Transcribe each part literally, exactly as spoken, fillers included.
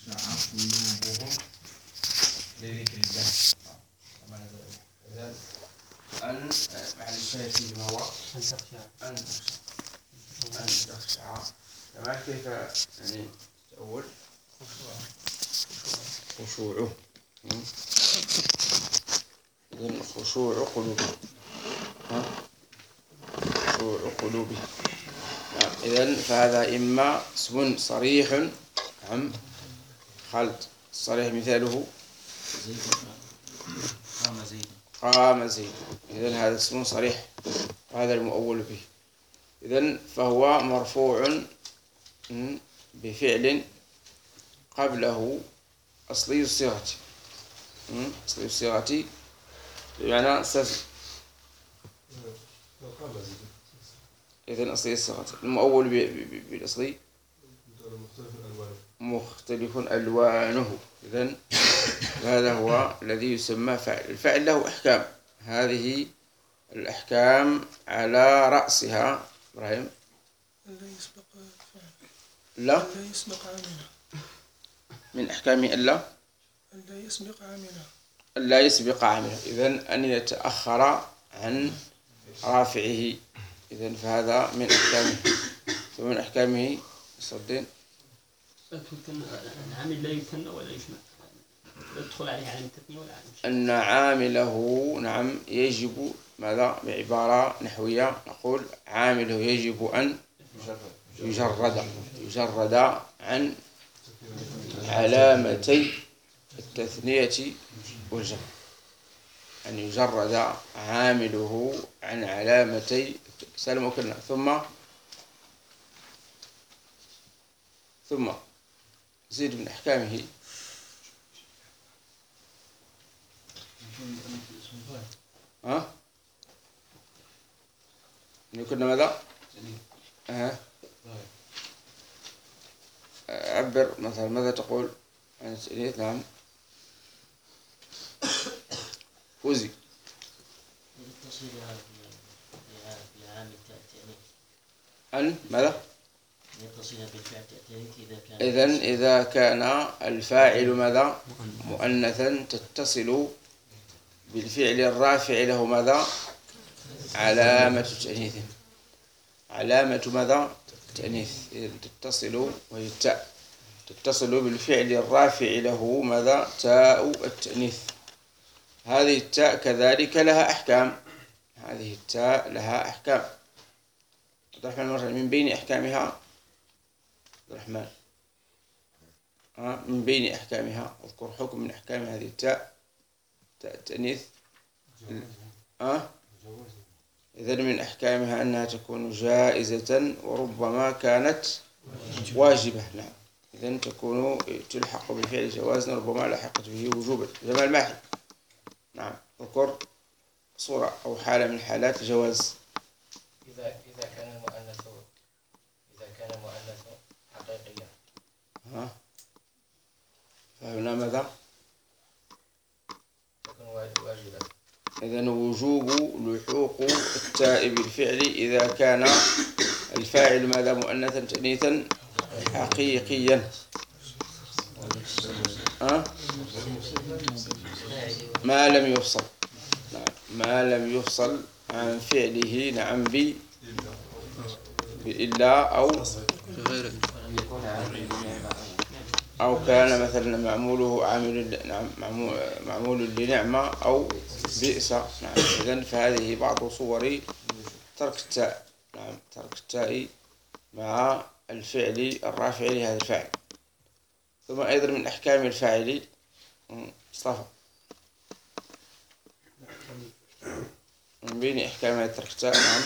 قلوبهم لذكر الله. إذن أن مع الشاهد فيه ما هو أن تخشع أن تخشع أن تخشع تمام. كيف يعني تأول خشوعه؟ إذن خشوع قلوبه خشوع قلوبه. نعم. إذن فهذا إما اسم صريح عم خلط صريح مثاله قام زيد قام زيد. إذن هذا اسم صريح وهذا المؤول به. إذن فهو مرفوع بفعل قبله أصلي الصيغة. أصلي الصيغة بمعنى سز. إذن أصلي الصيغة المؤول بالأصلي مختلف ألوانه. إذن هذا هو الذي يسمى فاعل. الفاعل له أحكام. هذه الأحكام على رأسها إبراهيم لا يسبق فعل. لا لا يسبق عاملا. من أحكامه ألا لا يسبق عاملا. لا يسبق عاملا. إذن أن يتأخر عن رافعه. إذن فهذا من أحكامه. ومن أحكامه صدين العامل لا يثنى ولا يجمع. يدخل عليه علامة التثنية ولا علامة الجمع. أن عامله نعم يجب ماذا بعبارة نحوية نقول عامله يجب أن يجرد يجرد عن علامتي التثنية والجمع. أن يجرد عامله عن علامتي سالم وكلنا ثم ثم زيد من أحكامه ها أن يكون ماذا أه. عبر مثلا ماذا تقول عن التأنيث؟ نعم فوزي أن ماذا إذن إذا كان الفاعل ماذا مؤنثا تتصل بالفعل الرافع له ماذا علامة تأنيث. علامة ماذا تأنيث. إذن تتصل وهي التاء تتصل بالفعل الرافع له ماذا تاء التأنيث. هذه التاء كذلك لها أحكام. هذه التاء لها أحكام. عبد الرحمن من بين أحكامها عبد الرحمن من بين أحكامها اذكر حكم من أحكام هذه التاء تاء التأنيث. أه؟ إذن من أحكامها أنها تكون جائزة وربما كانت واجبة. نعم. إذن تكون تلحق بفعل جوازا وربما لحقت به وجوبا. جمال ماحي نعم اذكر صورة أو حالة من حالات الجواز. إذا إذا كان المؤنث إذا كان المؤنث حقيقيا. ها فهنا ماذا تكون واجبة. إذن وجوب لحوق التاء بالفعل إذا كان الفاعل ماذا مؤنثا تأنيثا حقيقيا. أه؟ ما لم يفصل. نعم. ما لم يفصل عن فعله نعم ب بإلا أو أو كان مثلا معموله عامل نعم معمول معمول لنعمة أو بئس. نعم. إذن فهذه بعض صور ترك التاء. نعم ترك التاء مع الفعل الرافع لهذا الفاعل. ثم أيضا من أحكام الفاعل مصطفى من بين أحكام ترك التاء. نعم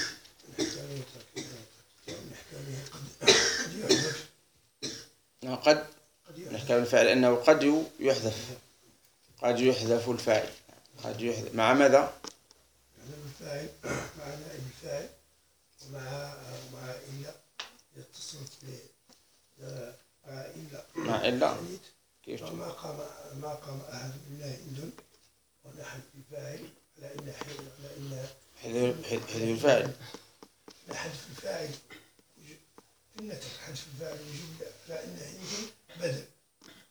قد من أحكام الفاعل أنه قد يحذف قد يحذف الفاعل قد يحذف مع ماذا؟ الفاعل مع نائب الفاعل ومع مع إلا يتصل مع إلا مع إلا كيف ما قام ما قام أحد بالله عند ونحن الفاعل على إن على إن حذف الفاعل حذف الفاعل في النتج حذف الفاعل وجوب على إن عند بدل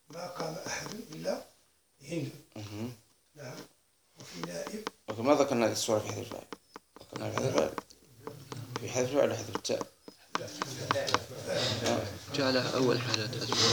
الصورة في حذف الفاعل؟ ذكرنا في حذف الفاعل في حذف الفاعل ولا حذف التاء؟ جعلها أول حاجة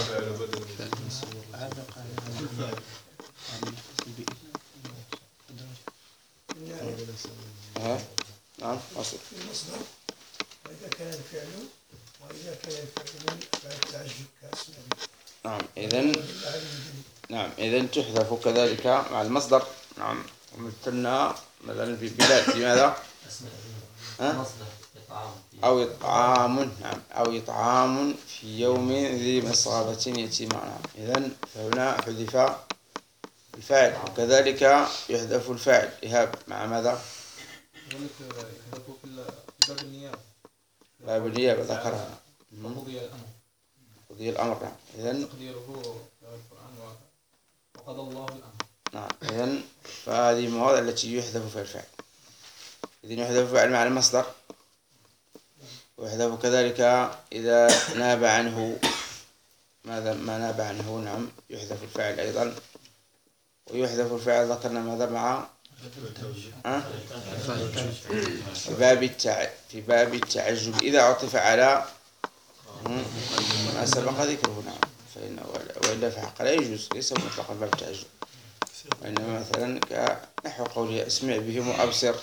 ها؟ نعم أصل المصدر وإذا كان الفعل وإذا كان الفعل من أفعال التعجب كأسماء نعم إذن نعم إذن تحذف كذلك مع المصدر. نعم ومثلنا مثلا في بلاد في ماذا؟ ها؟ أو إطعام. نعم أو إطعام في يوم ذي مسغبة يتيما. نعم إذن فهنا حذف الفاعل وكذلك يحذف الفاعل إهاب مع ماذا؟ يحذفوا في باب النيابة. باب النيابة ذكرها. وقضي الأمر. قضي الأمر. نعم إذن تقديره في القرآن وقضى الله الأمر. نعم إذن فهذه المواضع التي يحذف فيها الفاعل. إذن يحذف الفاعل مع المصدر ويحذف كذلك إذا ناب عنه ماذا ما ناب عنه. نعم يحذف الفاعل أيضا ويحذف الفاعل ذكرنا ماذا مع أه؟ في باب التع... في باب التعجب إذا عطف على ما سبق ذكره. نعم فإنه وإلا فحق لا يجوز ليس مطلقا باب التعجب وإنما مثلا كنحو قوله أسمع بهم وأبصر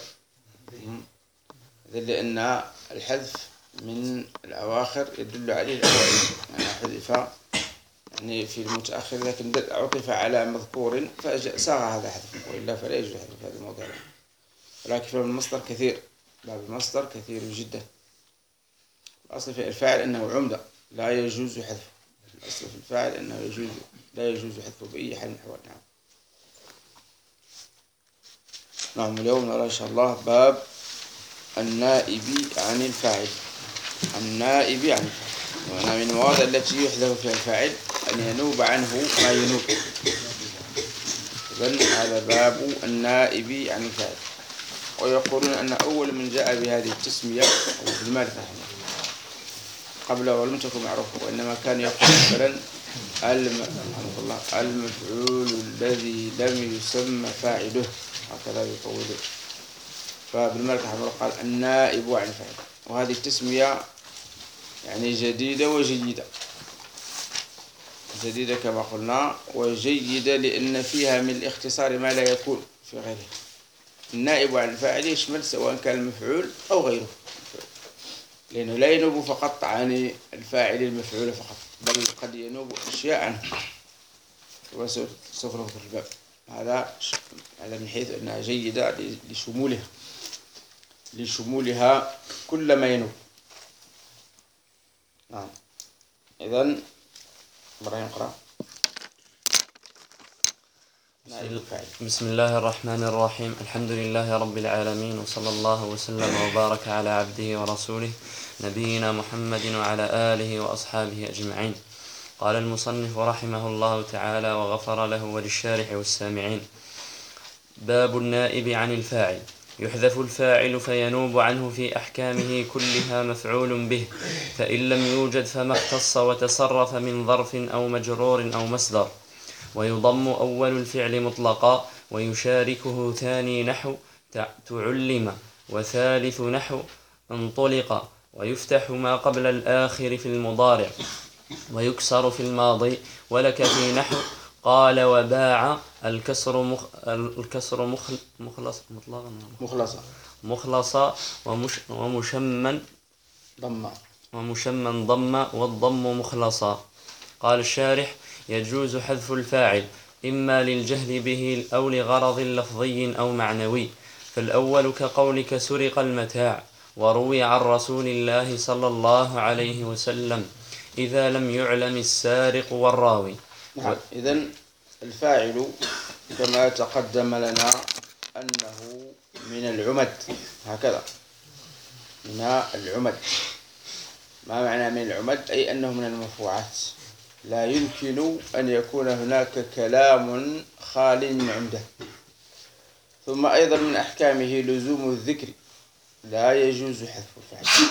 لأن الحذف من الأواخر يدل عليه الأوائل يعني حذف يعني في المتأخر لكن عطف على مذكور فساغ هذا حذف وإلا فلا يجوز حذف في هذا الموضوع. ولكن في المصدر كثير باب المصدر كثير جدا. الأصل في الفاعل أنه عمدة لا يجوز حذفه. الأصل في الفاعل أنه يجوز لا يجوز حذفه بأي حال من الأحوال. نعم نعم اليوم نرى إن شاء الله باب النائب عن الفاعل. النائب عن الفاعل وأنا من المواضع التي يحذف فيها الفاعل أن ينوب عنه ما ينوب. إذن هذا باب النائب عن الفاعل. ويقولون أن أول من جاء بهذه التسمية هو ابن مالك رحمه الله قبله ولم تكن معروفة وإنما كان يقول مثلا المفعول الذي لم يسمى فاعله هكذا يقول. فابن مالك رحمه الله قال النائب عن الفاعل وهذه التسمية يعني جديدة وجيدة. جديدة كما قلنا وجيدة لأن فيها من الاختصار ما لا يكون في غيره. النائب عن الفاعل يشمل سواء كان المفعول أو غيره لأنه لا ينوب فقط عن الفاعل المفعول فقط بل قد ينوب أشياء عنه وسوف نذكر الباب هذا هذا من حيث أنها جيدة لشمولها لشمولها كل ما ينوب. نعم إذن إبراهيم اقرأ. بسم الله الرحمن الرحيم. الحمد لله رب العالمين وصلى الله وسلم وبارك على عبده ورسوله نبينا محمد وعلى آله وأصحابه أجمعين. قال المصنف رحمه الله تعالى وغفر له وللشارح والسامعين. باب النائب عن الفاعل. يحذف الفاعل فينوب عنه في أحكامه كلها مفعول به فإن لم يوجد فما اختص وتصرف من ظرف أو مجرور أو مصدر. ويضم أول الفعل مطلقا ويشاركه ثاني نحو تعلم وثالث نحو انطلق. ويفتح ما قبل الآخر في المضارع ويكسر في الماضي. ولك في نحو قال وباع الكسر مخ الكسر مخل مخلص مطلقا مخلصة مخلصا ومش ومشمن ضم ومشمن ضم والضم مخلصا. قال الشارح يجوز حذف الفاعل إما للجهل به أو لغرض لفظي أو معنوي. فالأول كقولك سرق المتاع وروي عن رسول الله صلى الله عليه وسلم إذا لم يعلم السارق والراوي. نعم إذن الفاعل كما تقدم لنا أنه من العمد هكذا من العمد. ما معنى من العمد؟ أي أنه من المرفوعات لا يمكن أن يكون هناك كلام خال من عمده. ثم أيضا من أحكامه لزوم الذكر لا يجوز حذف الفاعل.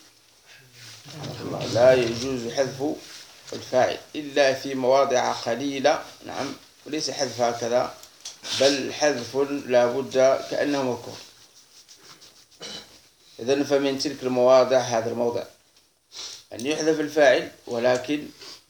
لا يجوز حذف الفاعل إلا في مواضع قليلة. نعم وليس حذف هكذا بل حذف لا بد كأنه مذكور إذن فمن تلك المواضع هذا الموضع أن يحذف الفاعل ولكن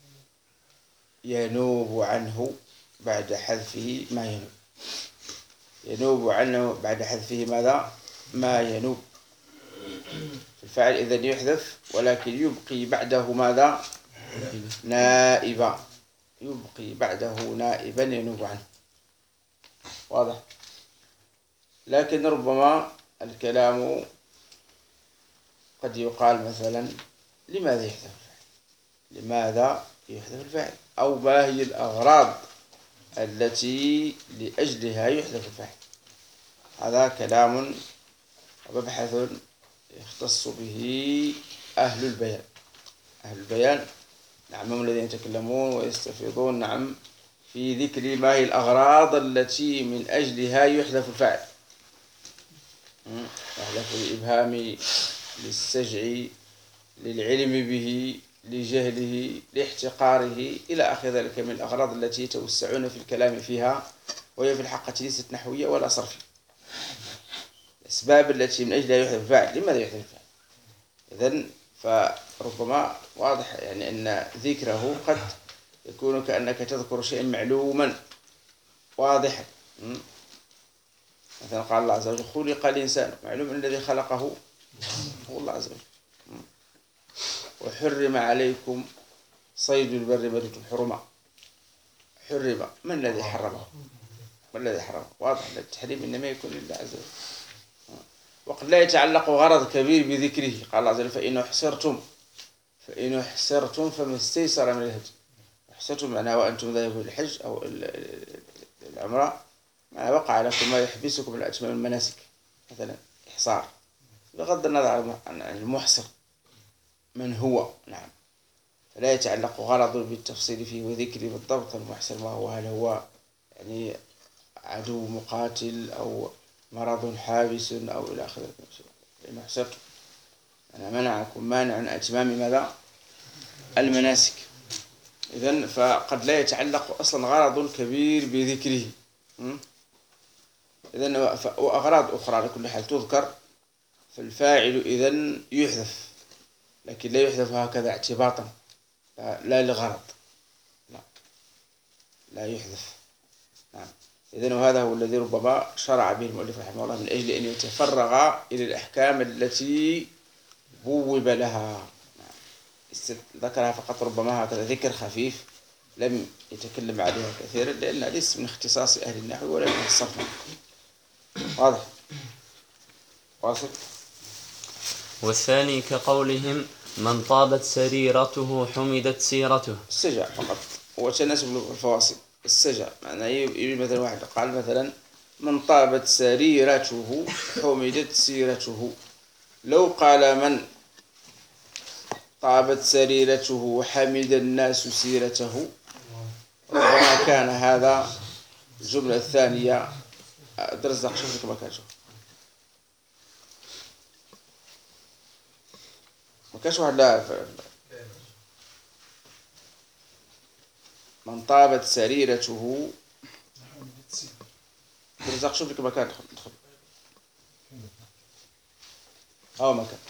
ينوب عنه بعد حذفه ما ينوب ينوب عنه بعد حذفه ماذا؟ ما ينوب. الفاعل إذن يحذف ولكن يبقي بعده ماذا؟ نائبا، يبقي بعده نائبا ينوب عنه. واضح؟ لكن ربما الكلام قد يقال مثلا لماذا يحذف الفاعل؟ لماذا يحذف الفاعل؟ أو ما هي الأغراض التي لأجلها يحذف الفاعل؟ هذا كلام ومبحث يختص به أهل البيان. أهل البيان نعم هم الذين يتكلمون ويستفيضون نعم في ذكر ما هي الأغراض التي من أجلها يحذف الفاعل. يحذف الإبهام، للسجع، للعلم به، لجهله، لاحتقاره إلى آخر ذلك من الأغراض التي يتوسعون في الكلام فيها، وهي في الحقيقة ليست نحوية ولا صرفية. الأسباب التي من أجلها يحذف الفاعل. لماذا يحذف الفاعل؟ إذن فربما واضح يعني أن ذكره قد يكون كأنك تذكر شيئا معلوما واضحا. مثلا قال الله عز وجل خلق الإنسان، معلوم أن الذي خلقه هو الله عز وجل. وحرم عليكم صيد البر ميتة حرمة. حرم، من الذي حرمه؟ من الذي حرمه؟ واضح أن التحريم إنما يكون لله عز وجل، وقد لا يتعلق غرض كبير بذكره. قال الله عز وجل فإن أحصرتم فإن أحصرتم فما استيسر من الهدي. أحصرتم معناها وأنتم ذاهبون الحج أو العمرة، ما وقع لكم ما يحبسكم من أتمام المناسك، مثلا إحصار، بغض النظر عن المحصر من هو. نعم، فلا يتعلق غرض بالتفصيل فيه وذكر بالضبط المحصر ما هو، هل هو يعني عدو مقاتل أو مرض حابس أو إلى آخره. لأن أحصرتم أنا منعكم مانع عن أتمام ماذا؟ المناسك. إذن فقد لا يتعلق أصلا غرض كبير بذكره. إذن وأغراض أخرى على كل حال تذكر، فالفاعل إذن يحذف، لكن لا يحذف هكذا اعتباطا، لا, لا لغرض، لا لا يحذف. نعم. إذن وهذا هو الذي ربما شرع به المؤلف رحمه الله من أجل أن يتفرغ إلى الأحكام التي بوب لها. ذكرها فقط ربما هكذا ذكر خفيف، لم يتكلم عليها كثيرا لأنها ليس من اختصاص أهل النحو ولا من الصرف. واضح؟ واصل. والثاني كقولهم من طابت سريرته حمدت سيرته. السجع فقط، وتناسب الفواصل. السجع معناه يجي مثلا واحد قال مثلا من طابت سريرته حمدت سيرته. لو قال من طابت سريرته وحمد الناس سيرته ربما كان هذا الجملة الثانية. درس دقيقة شوف كما كان، شوف ما كانش واحد لا من طابت سريرته. درس دقيقة شوف كما كان، دخل دخل أو ما كان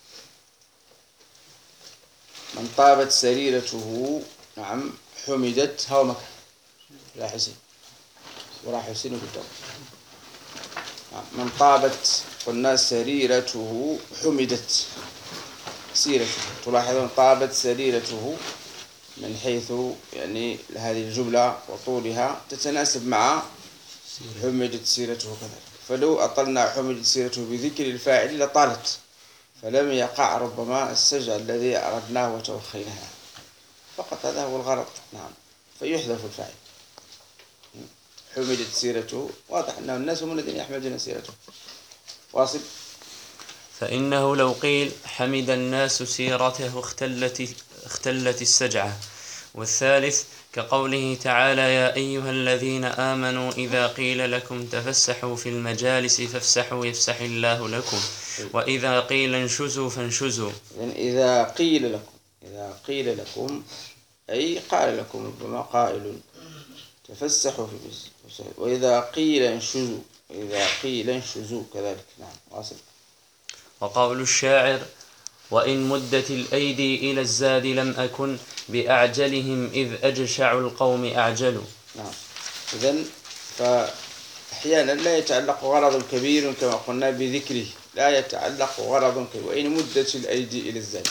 من طابت سريرته. نعم حمدت هو مكان لا حسين ولا حسين قدام. من طابت قلنا سريرته حمدت سيرته. تلاحظون طابت سريرته من حيث يعني هذه الجملة وطولها تتناسب مع حمدت سيرته كذلك. فلو أطلنا حمدت سيرته بذكر الفاعل لطالت، فلم يقع ربما السجع الذي أردناه وتوخيناه، فقط هذا هو الغرض. نعم، فيحذف الفاعل. حمدت سيرته، واضح أن الناس هم الذين يحمدون سيرته. واصل. فإنه لو قيل حمد الناس سيرته اختلت, اختلت السجعة. والثالث كقوله تعالى يا أيها الذين آمنوا إذا قيل لكم تفسحوا في المجالس فافسحوا يفسح الله لكم، وإذا قيل انشزوا فانشزوا. يعني إذا قيل لكم، إذا قيل لكم أي قال لكم ربما قائل تفسحوا في المجلس، وإذا قيل انشزوا، إذا قيل انشزوا كذلك. نعم واصل. وقول الشاعر: وإن مدت الأيدي إلى الزاد لم أكن بأعجلهم إذ أجشع القوم أعجلوا. نعم. إذن فأحيانا لا يتعلق غرض كبير كما قلنا بذكره، لا يتعلق غرض كبير. وإن مدت الأيدي إلى الزاد،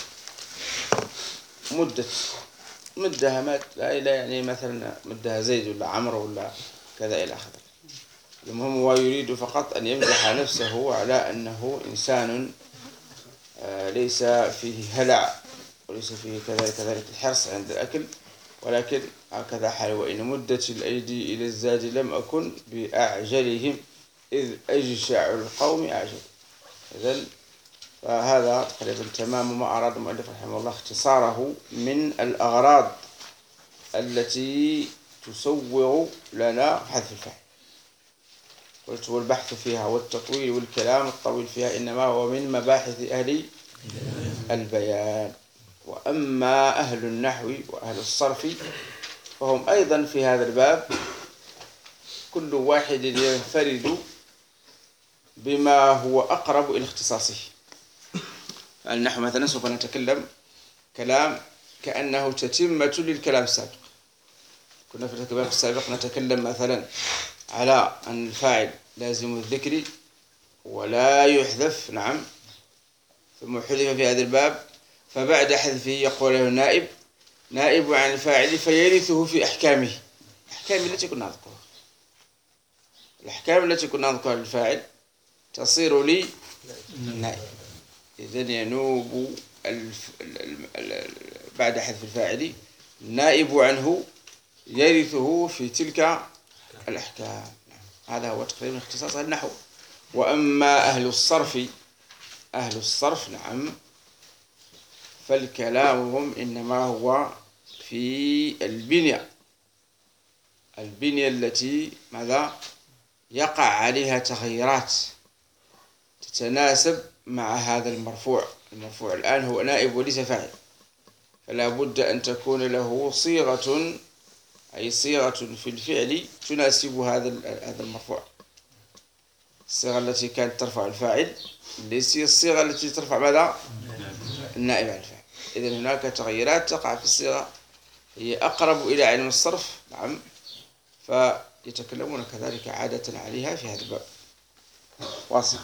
مدت مدها مات، لا لا يعني مثلا مدها زيد ولا عمرو ولا كذا إلى آخره. المهم هو يريد فقط أن يمدح نفسه على أنه إنسان ليس فيه هلع وليس فيه كذلك كذلك الحرص عند الأكل، ولكن هكذا حال. وإن مدت الأيدي إلى الزاد لم أكن بأعجلهم إذ أجشع القوم أعجل. إذن فهذا تقريبا تمام ما أراد المؤلف رحمه الله اختصاره من الأغراض التي تسوغ لنا حذف الفاعل. قلت والبحث فيها والتطويل والكلام الطويل فيها إنما هو من مباحث أهل البيان. وأما أهل النحو وأهل الصرف فهم أيضا في هذا الباب كل واحد ينفرد بما هو أقرب إلى اختصاصه. النحو مثلا سوف نتكلم كلام كأنه تتمة للكلام السابق. كنا في الكلام السابق نتكلم مثلا على أن الفاعل لازم الذكر ولا يحذف، نعم، ثم حذف في هذا الباب، فبعد حذفه يقول له نائب نائب عن الفاعل فيرثه في أحكامه، الأحكام التي كنا نذكرها، الأحكام التي كنا نذكرها للفاعل تصير لي نائب. إذن ينوب الف... بعد حذف الفاعل النائب عنه يرثه في تلك الأحكام. هذا هو تقريبا اختصاص النحو. وأما أهل الصرف أهل الصرف نعم فالكلامهم إنما هو في البنية البنية التي ماذا يقع عليها تغييرات تتناسب مع هذا المرفوع. المرفوع الآن هو نائب وليس فاعل، فلا بد أن تكون له صيغة، أي صيغة في الفعل تناسب هذا هذا المرفوع. الصيغة التي كانت ترفع الفاعل ليس الصيغة التي ترفع ماذا؟ النائب عن الفاعل. إذن هناك تغييرات تقع في الصيغة هي أقرب إلى علم الصرف، نعم، فيتكلمون كذلك عادة عليها في هذا الباب. واصل.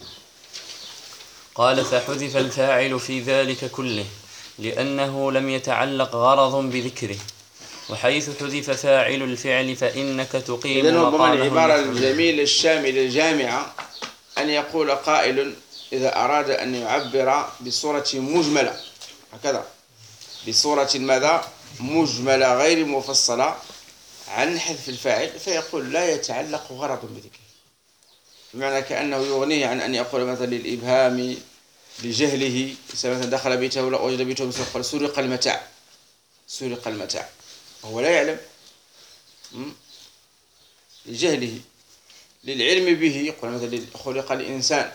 قال: فحذف الفاعل في ذلك كله لأنه لم يتعلق غرض بذكره، وحيث حذف فاعل الفعل فإنك تقيم إذن مقامه. العبارة الجميلة الشاملة الجامعة أن يقول قائل إذا أراد أن يعبر بصورة مجملة هكذا، بصورة ماذا؟ مجملة غير مفصلة عن حذف الفاعل، فيقول لا يتعلق غرض بذكره، بمعنى كأنه يغنيه عن أن يقول مثلا للإبهام لجهله، مثلا دخل بيته ولا وجد بيته مسرقا سرق المتاع سرق المتاع هو لا يعلم، لجهله. للعلم به يقول مثلا خلق الإنسان،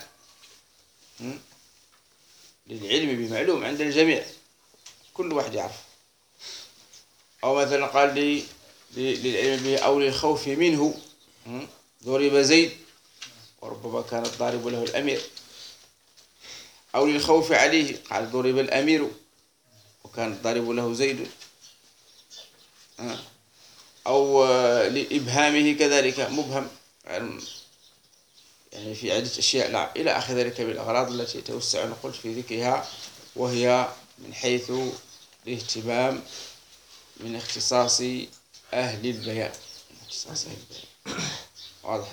للعلم به معلوم عند الجميع كل واحد يعرف. أو مثلا قال لي للعلم به أو للخوف منه ضرب زيد، وربما كان الضارب له الأمير. أو للخوف عليه قال ضرب الأمير وكان الضارب له زيد. أو لإبهامه كذلك مبهم، يعني في عدة أشياء، لا إلى آخر ذلك من الأغراض التي توسع نقول في ذكرها، وهي من حيث الاهتمام من اختصاص أهل البيان، اختصاص أهل البيان. واضح؟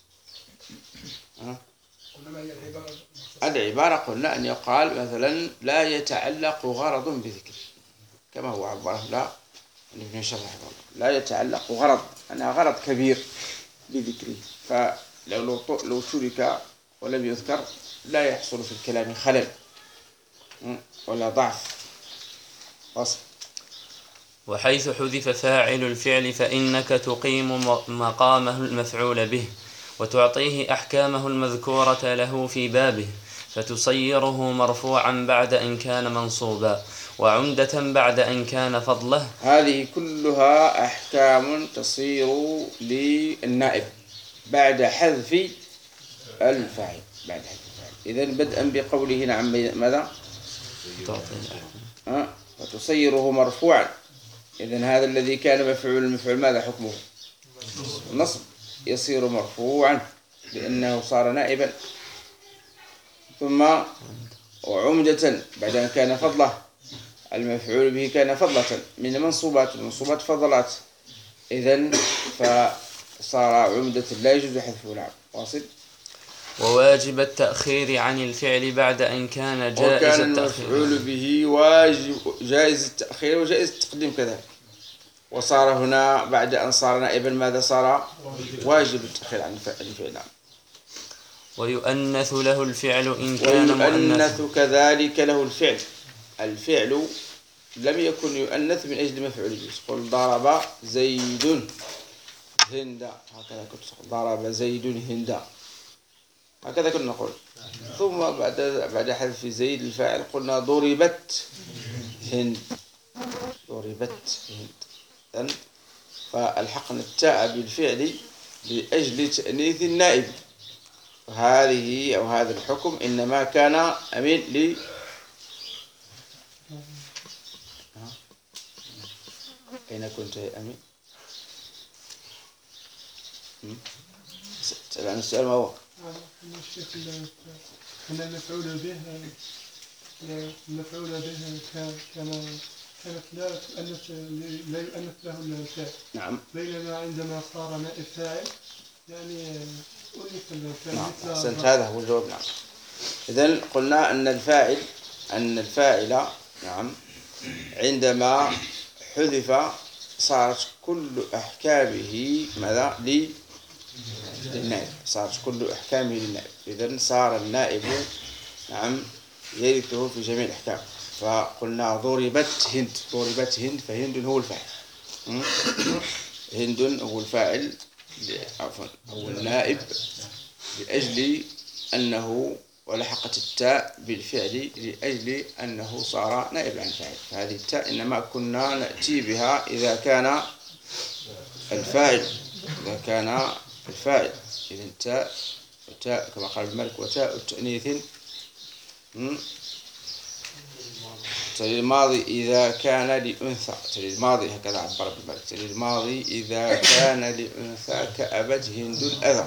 العبارة قلنا أن يقال مثلا لا يتعلق غرض بذكر، كما هو عباره لا ابن شرح لا يتعلق غرض، أنها غرض كبير بذكره، فلو لو ترك ولم يذكر لا يحصل في الكلام خلل ولا ضعف. وصف. وحيث حذف فاعل الفعل فإنك تقيم مقامه المفعول به، وتعطيه أحكامه المذكورة له في بابه، فتصيره مرفوعا بعد أن كان منصوبا، وعمدة بعد أن كان فضله. هذه كلها أحكام تصير للنائب بعد حذف الفاعل، بعد حذف الفاعل. إذن بدءا بقوله نعم ماذا؟ أه؟ فتصيره مرفوعا. إذن هذا الذي كان مفعول المفعول ماذا حكمه؟ النصب، يصير مرفوعا لأنه صار نائبا. ثم وعمدة بعد أن كان فضله، المفعول به كان فضلة من منصوبات، المنصوبات فضلات، إذن فصار عمدة لا يجوز حذفه. نعم واصل. وواجب التأخير عن الفعل بعد أن كان جائز وكان التأخير. المفعول به واجب جائز التأخير وجائز التقديم كذلك، وصار هنا بعد أن صار نائبا ماذا صار؟ واجب التأخير عن الفعل. ويؤنث له الفعل إن كان ويؤنث مؤنث كذلك له الفعل. الفعل لم يكن يؤنث من أجل مفعول به. قل ضرب زيد هندا، هكذا كنت ضرب زيد هندا، هكذا كنا نقول. ثم بعد بعد حذف زيد الفاعل قلنا ضربت هند، ضربت هند. فالحقنا التاء بالفعل لأجل تأنيث النائب. هذه أو هذا الحكم إنما كان أمين ل أين كنت يا أمين؟ سأل عن السؤال ما هو؟ أن المفعول به المفعول به كان كانت لا تؤنث لا يؤنث له الفاعل. نعم. بينما عندما صار نائب فاعل يعني أنث الفاعل. نعم أحسنت، هذا هو الجواب. نعم. إذن قلنا أن الفاعل أن الفاعل نعم عندما حذف صارت كل أحكامه ماذا؟ للنائب، صارت كل أحكامه للنائب. إذن صار النائب نعم يرثه في جميع الأحكام. فقلنا ضربت هند، ضربت هند، فهند هو الفاعل. هند هو الفاعل عفوا هو النائب لأجل أنه ولحقت التاء بالفعل لأجل أنه صار نائب عن الفاعل. فهذه التاء إنما كنا نأتي بها إذا كان الفاعل إذا كان الفاعل. إذن تاء وتاء كما قال الملك وتاء التأنيث تلي الماضي إذا كان لأنثى. تلي الماضي هكذا عبر بالملك. تلي الماضي إذا كان لأنثى كأبت هند الأذى.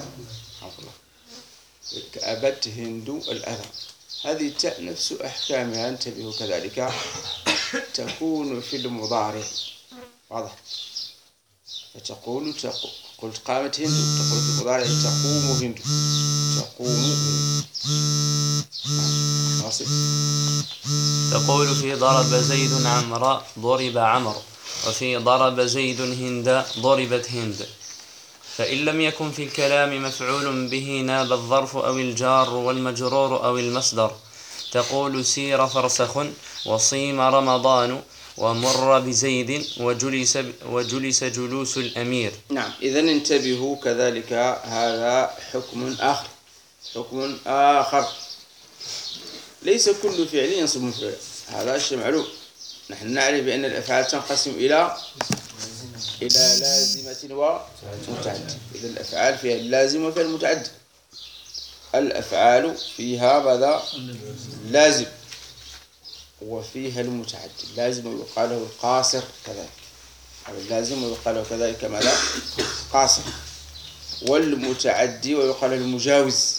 كأبت هند الأذى. هذه التاء نفس أحكامها انتبهوا كذلك تكون في المضارع. واضح؟ فتقول تقول قلت قامت هند، تقول في المضارع تقوم هند، تقوم هند. واصل. تقول في ضرب زيد عمرا ضرب عمرو، وفي ضرب زيد هند ضربت هند. فإن لم يكن في الكلام مفعول به ناب الظرف أو الجار والمجرور أو المصدر. تقول سير فرسخ وصيم رمضان ومر بزيد وجلس, وجلس جلوس الأمير. نعم. إذن انتبهوا كذلك هذا حكم آخر، حكم آخر. ليس كل فعل ينصب مفعولا، هذا شيء معلوم. نحن نعرف بأن الأفعال تنقسم إلى إلى لازمة ومتعدي. إذا الأفعال فيها اللازم وفيها المتعدي. الأفعال فيها ماذا؟ لازم، وفيها المتعدي. اللازم يقال له القاصر كذلك، اللازم ويقال له كذلك ماذا؟ قاصر. والمتعدي ويقال له المجاوز.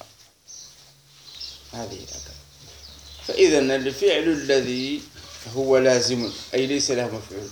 هذه هكذا. فإذا الفعل الذي هو لازم أي ليس له مفعول،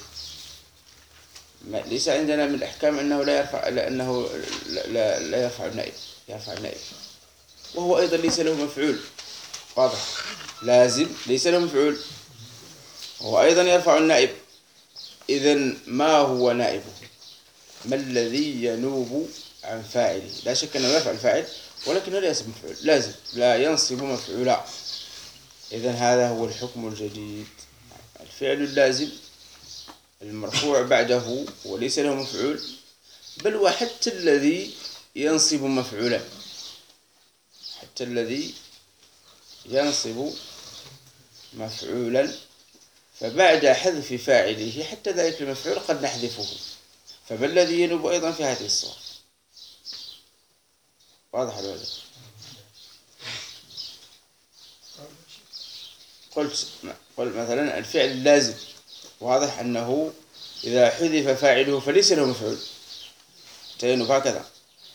ليس عندنا من الأحكام أنه لا يرفع لأنه لا, لا يرفع النائب، يرفع النائب، وهو أيضا ليس له مفعول. واضح؟ لازم ليس له مفعول، هو أيضا يرفع النائب. إذن ما هو نائبه؟ ما الذي ينوب عن فاعله؟ لا شك أنه يرفع الفاعل ولكنه لا ينصب مفعول، لازم لا ينصب مفعولا. إذن هذا هو الحكم الجديد. الفعل اللازم المرفوع بعده وليس له مفعول، بل وحتى الذي ينصب مفعولا، حتى الذي ينصب مفعولا، فبعد حذف فاعله حتى ذلك المفعول قد نحذفه، فما الذي ينوب أيضا في هذه الصور. واضح الوجه؟ قلت قل مثلا الفعل اللازم واضح أنه إذا حذف فاعله فليس له مفعول تينوب هكذا.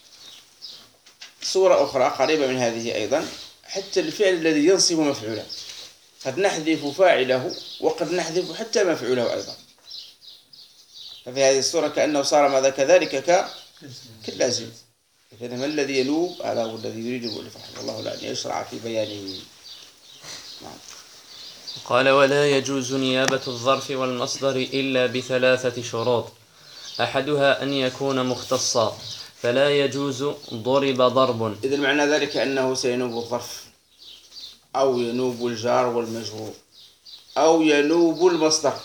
صورة أخرى قريبة من هذه أيضا، حتى الفعل الذي ينصب مفعولا قد نحذف فاعله وقد نحذف حتى مفعوله أيضا، ففي هذه الصورة كأنه صار ماذا كذلك كاللازم. إذا ما الذي ينوب؟ هذا هو الذي يريد المؤلف رحمه الله لأن يشرع في بيانه. نعم. قال: ولا يجوز نيابة الظرف والمصدر إلا بثلاثة شروط. أحدها أن يكون مختصا، فلا يجوز ضرب ضرب. إذا معنى ذلك أنه سينوب الظرف أو ينوب الجار والمجرور أو ينوب المصدر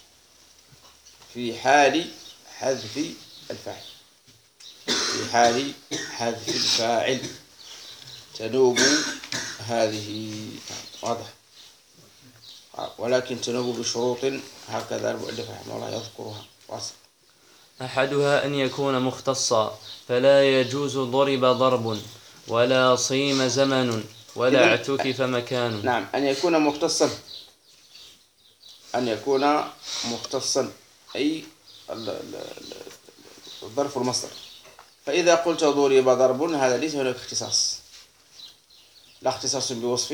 في حال حذف الفاعل. في حال حذف الفاعل تنوب هذه، واضح، ولكن تنوب بشروط هكذا المؤلف رحمه الله يذكرها. واصل. أحدها أن يكون مختصا، فلا يجوز ضرب ضرب ولا صيم زمن ولا اعتكف مكان. نعم، أن يكون مختصا، أن يكون مختصا أي الظرف المصدر. فإذا قلت ضرب ضرب هذا ليس هناك اختصاص، لا اختصاص بوصف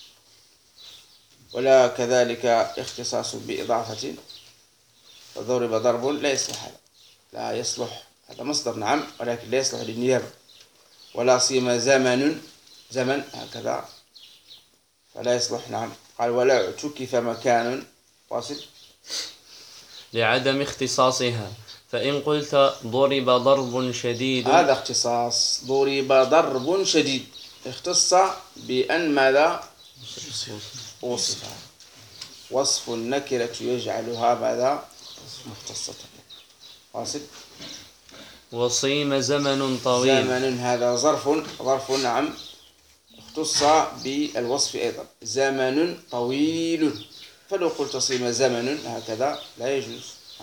ولا كذلك اختصاص بإضافة. فضرب ضرب لا يصلح، هذا لا يصلح، هذا مصدر نعم ولكن لا يصلح للنيابة. ولا صيم زمن، زمن هكذا فلا يصلح. نعم. قال: ولا اعتكف مكان. واصل. لعدم اختصاصها، فإن قلت ضرب ضرب شديد، هذا اختصاص. ضرب ضرب شديد اختص بأن ماذا؟ وصفها. وصف النكرة يجعلها ماذا؟ مختصة. واصل. وصيم زمن طويل. زمن هذا ظرف، ظرف نعم اختص بالوصف أيضا. زمن طويل، فلو قلت صيم زمن هكذا لا يجوز.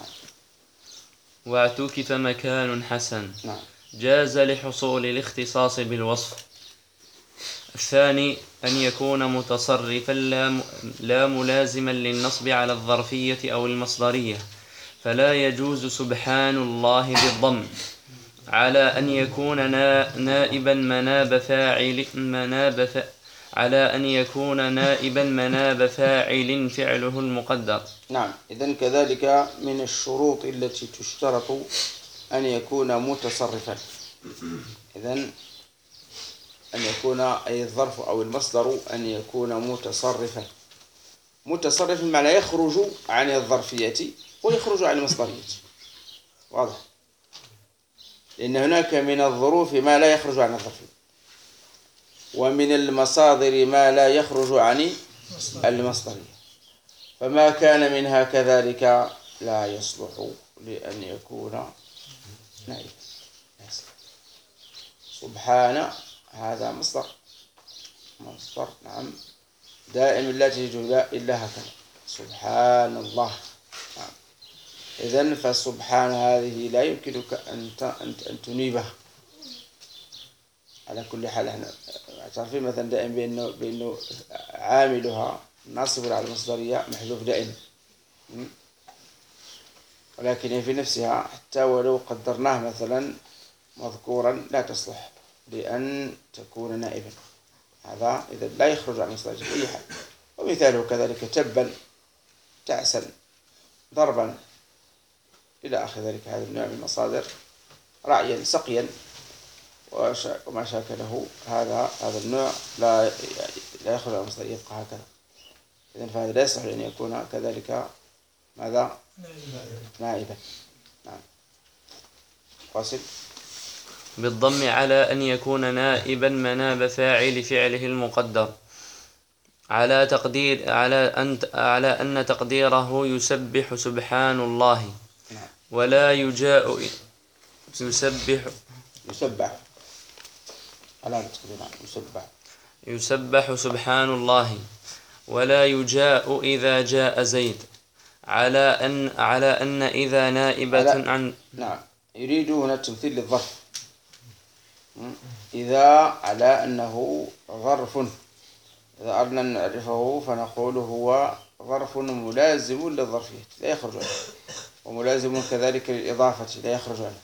واعتكف مكان حسن. نعم. جاز لحصول الاختصاص بالوصف. الثاني أن يكون متصرفا لا لا ملازما للنصب على الظرفية أو المصدرية، فلا يجوز سبحان الله بالضم، على أن يكون نائبا مناب فاعل مناب ف... على أن يكون نائبا مناب فاعل فعله المقدر. نعم. إذن كذلك من الشروط التي تشترط أن يكون متصرفا. إذن أن يكون أي الظرف أو المصدر أن يكون متصرفا. متصرفا معنى يخرج عن الظرفية ويخرج عن المصدرية. واضح. لأن هناك من الظروف ما لا يخرج عن الظرفية، ومن المصادر ما لا يخرج عن المصدرية، فما كان منها كذلك لا يصلح لأن يكون نائبا. سبحان هذا مصدر، مصدر نعم دائم لا تجد إلا هكذا. سبحان الله. نعم. إذن فسبحان هذه لا يمكنك أن أن تنيبها على كل حال. احنا تعرفين مثلا دائما بأنه بأنه عاملها ناصب على المصدرية محذوف دائما، ولكن في نفسها حتى ولو قدرناه مثلا مذكورا لا تصلح لأن تكون نائبا. هذا إذا لا يخرج عن المصدرية في أي حال. ومثاله كذلك تبا، تعسا، ضربا إلى آخر ذلك. هذا النوع من المصادر، رعيا، سقيا وما شاكله، هذا هذا النوع لا لا يخرج عن المصدرية، يبقى هكذا. إذن فهذا لا يصح أن يكون كذلك ماذا؟ نائبا. نعم. واصل. بالضم على أن يكون نائبا مناب فاعل فعله المقدر، على تقدير على أن على أن تقديره يسبح سبحان الله. ولا يجاء يسبح يسبح على تقدير يسبح يسبح سبحان الله. ولا يجاء إذا جاء زيد، على أن على أن إذا نائبة عن. نعم. يريد هنا التمثيل للظرف. إذا على أنه ظرف، إذا أردنا أن نعرفه فنقول هو ظرف ملازم للظرفية لا يخرج عنه، وملازم كذلك للإضافة لا يخرج عنه،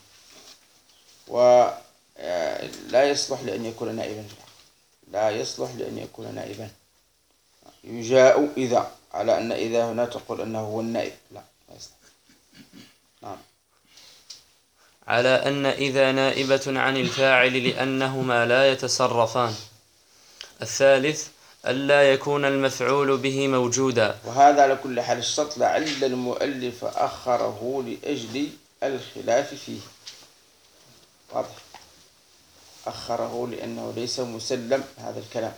ولا يصلح لأن يكون نائبا في الحق، لا يصلح لأن يكون نائبا. يجاء إذا، على أن إذا هنا تقول أنه هو النائب، لا ما يصلح. نعم. على أن إذا نائبة عن الفاعل لأنهما لا يتصرفان. الثالث ألا يكون المفعول به موجودا. وهذا على كل حال الشرط لعل المؤلف أخره لأجل الخلاف فيه، واضح، أخره لأنه ليس مسلم هذا الكلام،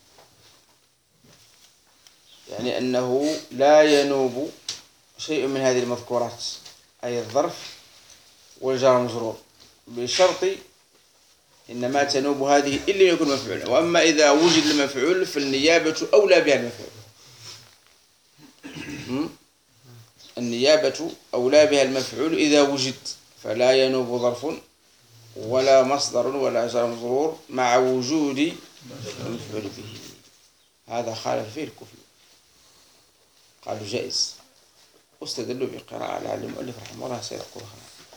يعني أنه لا ينوب شيء من هذه المذكورات، أي الظرف والجار والمجرور، بشرط إنما تنوب هذه إلا يكون مفعولا، وأما إذا وجد المفعول فالنيابة أولى بها المفعول. النيابة أولى بها المفعول إذا وجد، فلا ينوب ظرف ولا مصدر ولا جار مجرور مع وجود المفعول به. هذا خالف فيه الكوفي، قالوا جائز، واستدلوا بقراءة على المؤلف رحمه الله سيذكرها.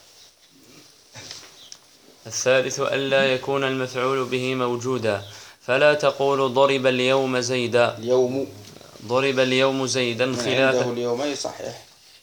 الثالث ألا يكون المفعول به موجودا، فلا تقول ضرب اليوم زيدا. اليوم ضرب اليوم زيدا خلافا عنده اليوم صحيح،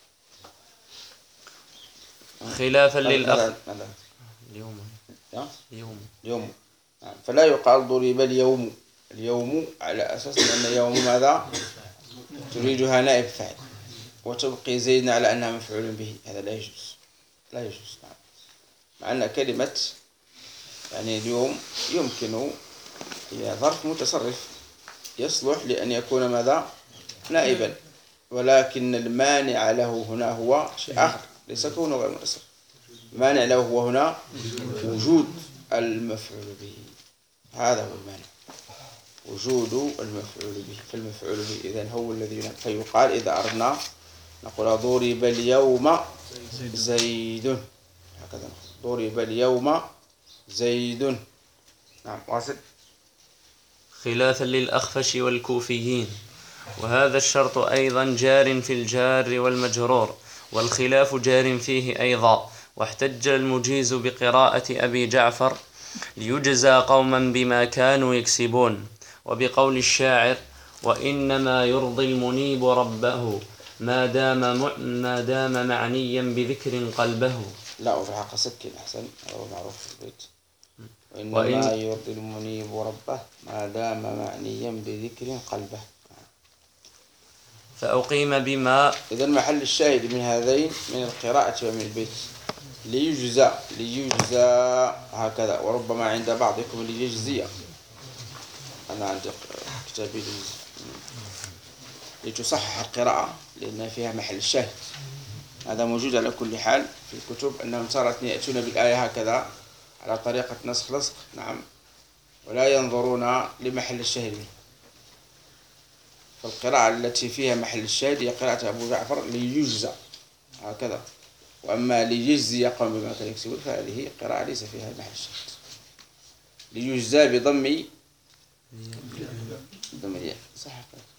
خلافا للأخ اليوم اليوم اليوم فلا يقال ضرب اليوم اليوم على أساس أن اليوم ماذا تريدها نائب فاعل، وتبقي زيدا على أنها مفعول به، هذا لا يجوز، لا يجوز. مع أن كلمة يعني اليوم يمكن هي ظرف متصرف يصلح لأن يكون ماذا نائبا، ولكن المانع له هنا هو شيء آخر، ليس كونه غير متصرف. المانع له هو هنا وجود المفعول به، هذا هو المانع، وجود المفعول به. فالمفعول به إذن هو الذي ينام. فيقال إذا أردنا نقول ضرب اليوم زيد، هكذا ضرب اليوم زيد. نعم واصل. خلافا للأخفش والكوفيين، وهذا الشرط أيضا جار في الجار والمجرور، والخلاف جار فيه أيضا. واحتج المجيز بقراءة أبي جعفر ليجزى قوما بما كانوا يكسبون، وبقول الشاعر وإنما يرضي المنيب ربه ما دام ما دام معنيا بذكر قلبه. لا، وفي الحق سكن أحسن، هذا معروف في البيت. وإنما وإن يرضي المنيب ربه ما دام معنيا بذكر قلبه. فأقيم بما. إذن محل الشاهد من هذين من القراءة ومن البيت ليجزى ليجزى هكذا، وربما عند بعضكم ليجزي، أنا عندي كتابي لتصحح القراءة لأن فيها محل الشاهد. هذا موجود على كل حال في الكتب، أنهم تارة يأتون بالآية هكذا على طريقة نسخ لصق، نعم، ولا ينظرون لمحل الشاهد. فالقراءة التي فيها محل الشاهد هي قراءة أبو جعفر ليجزى هكذا، وأما ليجزي قوم بما كانوا يكسبون فهذه قراءة ليس فيها محل الشاهد. ليجزى بضم ضم الياء، صح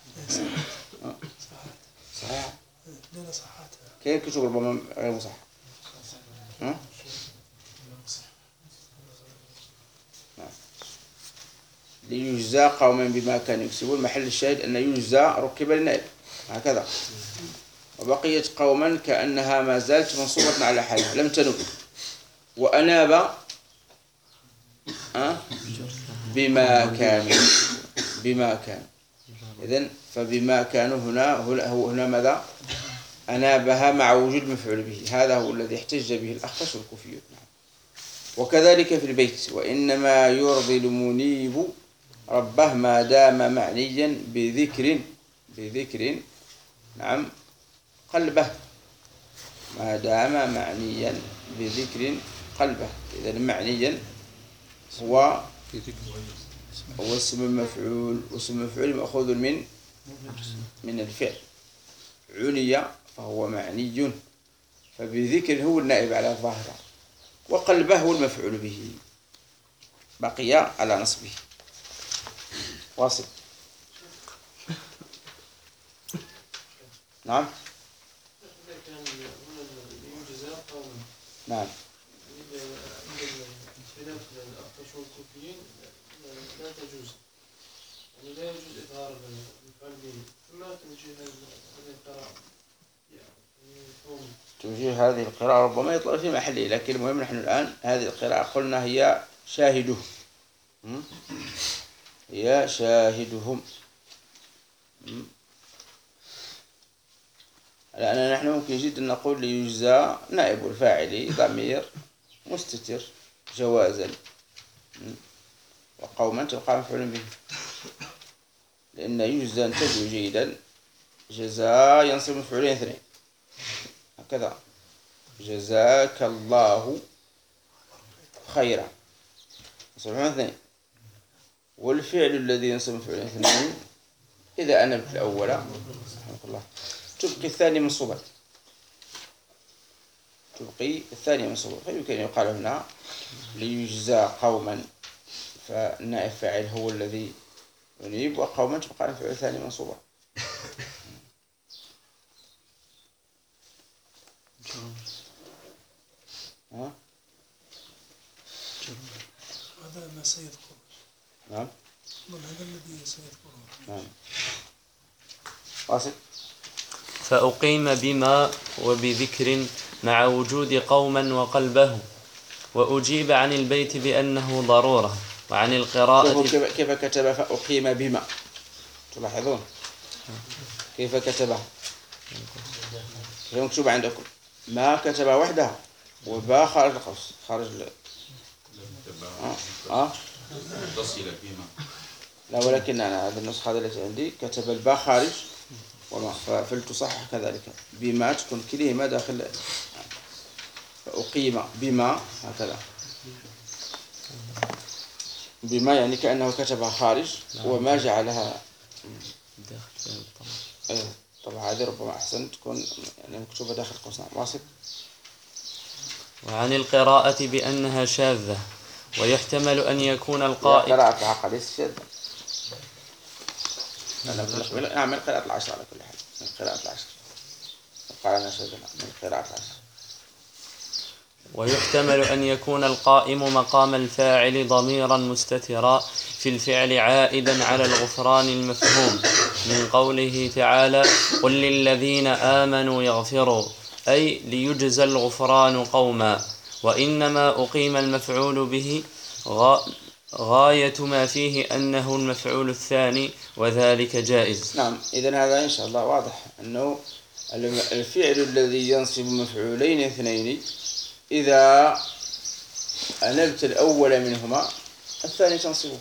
صحيح. كيف كتب ربما غير مصحح؟ ها؟ ليجزى قوما بما كانوا يكسبون، محل الشاهد أن يجزى ركب النائب هكذا. وبقيت قوما كأنها ما زالت منصوبة على حالها لم تنب. وأناب أه؟ بما كانوا بما كانوا إذن فبما كانوا هنا هو هنا ماذا أنابها مع وجود مفعول به. هذا هو الذي احتج به الأخفش والكوفيون. وكذلك في البيت وإنما يرضي المنيب ربه ما دام معنيا بذكر بذكر نعم قلبه، ما دام معنيا بذكر قلبه. إذا معنيا هو هو اسم المفعول، واسم المفعول مأخوذ من من الفعل عني، فهو معني، فبذكر هو النائب على الظاهر، وقلبه هو المفعول به، بقي على نصبه. واصل. نعم إذا كان هنا يجزى قوما نعم خلاف الأخطش والكوفيين لا تجوز، يعني لا يجوز إظهار المفعول به. ثم توجيه هذه القراءة يعني قوم. توجيه هذه القراءة ربما يطلع في محله، لكن المهم نحن الآن هذه القراءة قلنا هي شاهده، هي شاهدهم. لأننا نحن ممكن جدا نقول ليجزى نائب الفاعل ضمير مستتر جوازا، وقوما تبقى مفعول به، لأن يجزى تجو جيدا جزاء ينصب مفعولين اثنين هكذا، جزاك الله خيرا ينصب مفعولين اثنين، والفعل الذي ينصب مفعولين اثنين إذا أنبت الأول رحمك الله تبقي الثاني منصوبا، تبقي الثاني منصوبا، فيمكن يقال هنا ليجزى قوما، فالنائب فاعل هو الذي ينيب، وقوما تبقى الفعل الثاني منصوبا. ها؟ هذا ما سيذكره. نعم. هذا الذي سيذكره. نعم. واصل. فأقيم بما وبذكر مع وجود قوما وقلبه، وأجيب عن البيت بأنه ضرورة، وعن القراءة كيف, كيف كتب فأقيم بما، تلاحظون كيف كتبها، مكتوب عندكم ما كتبها وحدها وبا خارج القوس خارج ال... آه. آه. تصل بما، لا ولكن أنا هذه النسخة التي عندي كتب الباء خارج وما، فلتصحح كذلك بما تكون كلمة داخل، فأقيم بما هكذا، بما يعني كأنه كتبها خارج وما جعلها داخل. ايه طبعا هذه ربما أحسن تكون يعني مكتوبة داخل قوس. نعم واصل. وعن القراءة بأنها شاذة، ويحتمل أن يكون القائل قراءة العقل ليس شاذة، نعمل قراءة العشر على كل حال، من قراءة العشر قراءة شاذة من قراءة العشر. ويحتمل أن يكون القائم مقام الفاعل ضميرا مستترا في الفعل عائدا على الغفران المفهوم من قوله تعالى قل للذين آمنوا يغفروا، أي ليجزى الغفران قوما، وإنما أقيم المفعول به غاية ما فيه أنه المفعول الثاني، وذلك جائز. نعم إذن هذا إن شاء الله واضح أنه الفعل الذي ينصب مفعولين اثنين إذا أنبت الأول منهما الثاني تنصبه،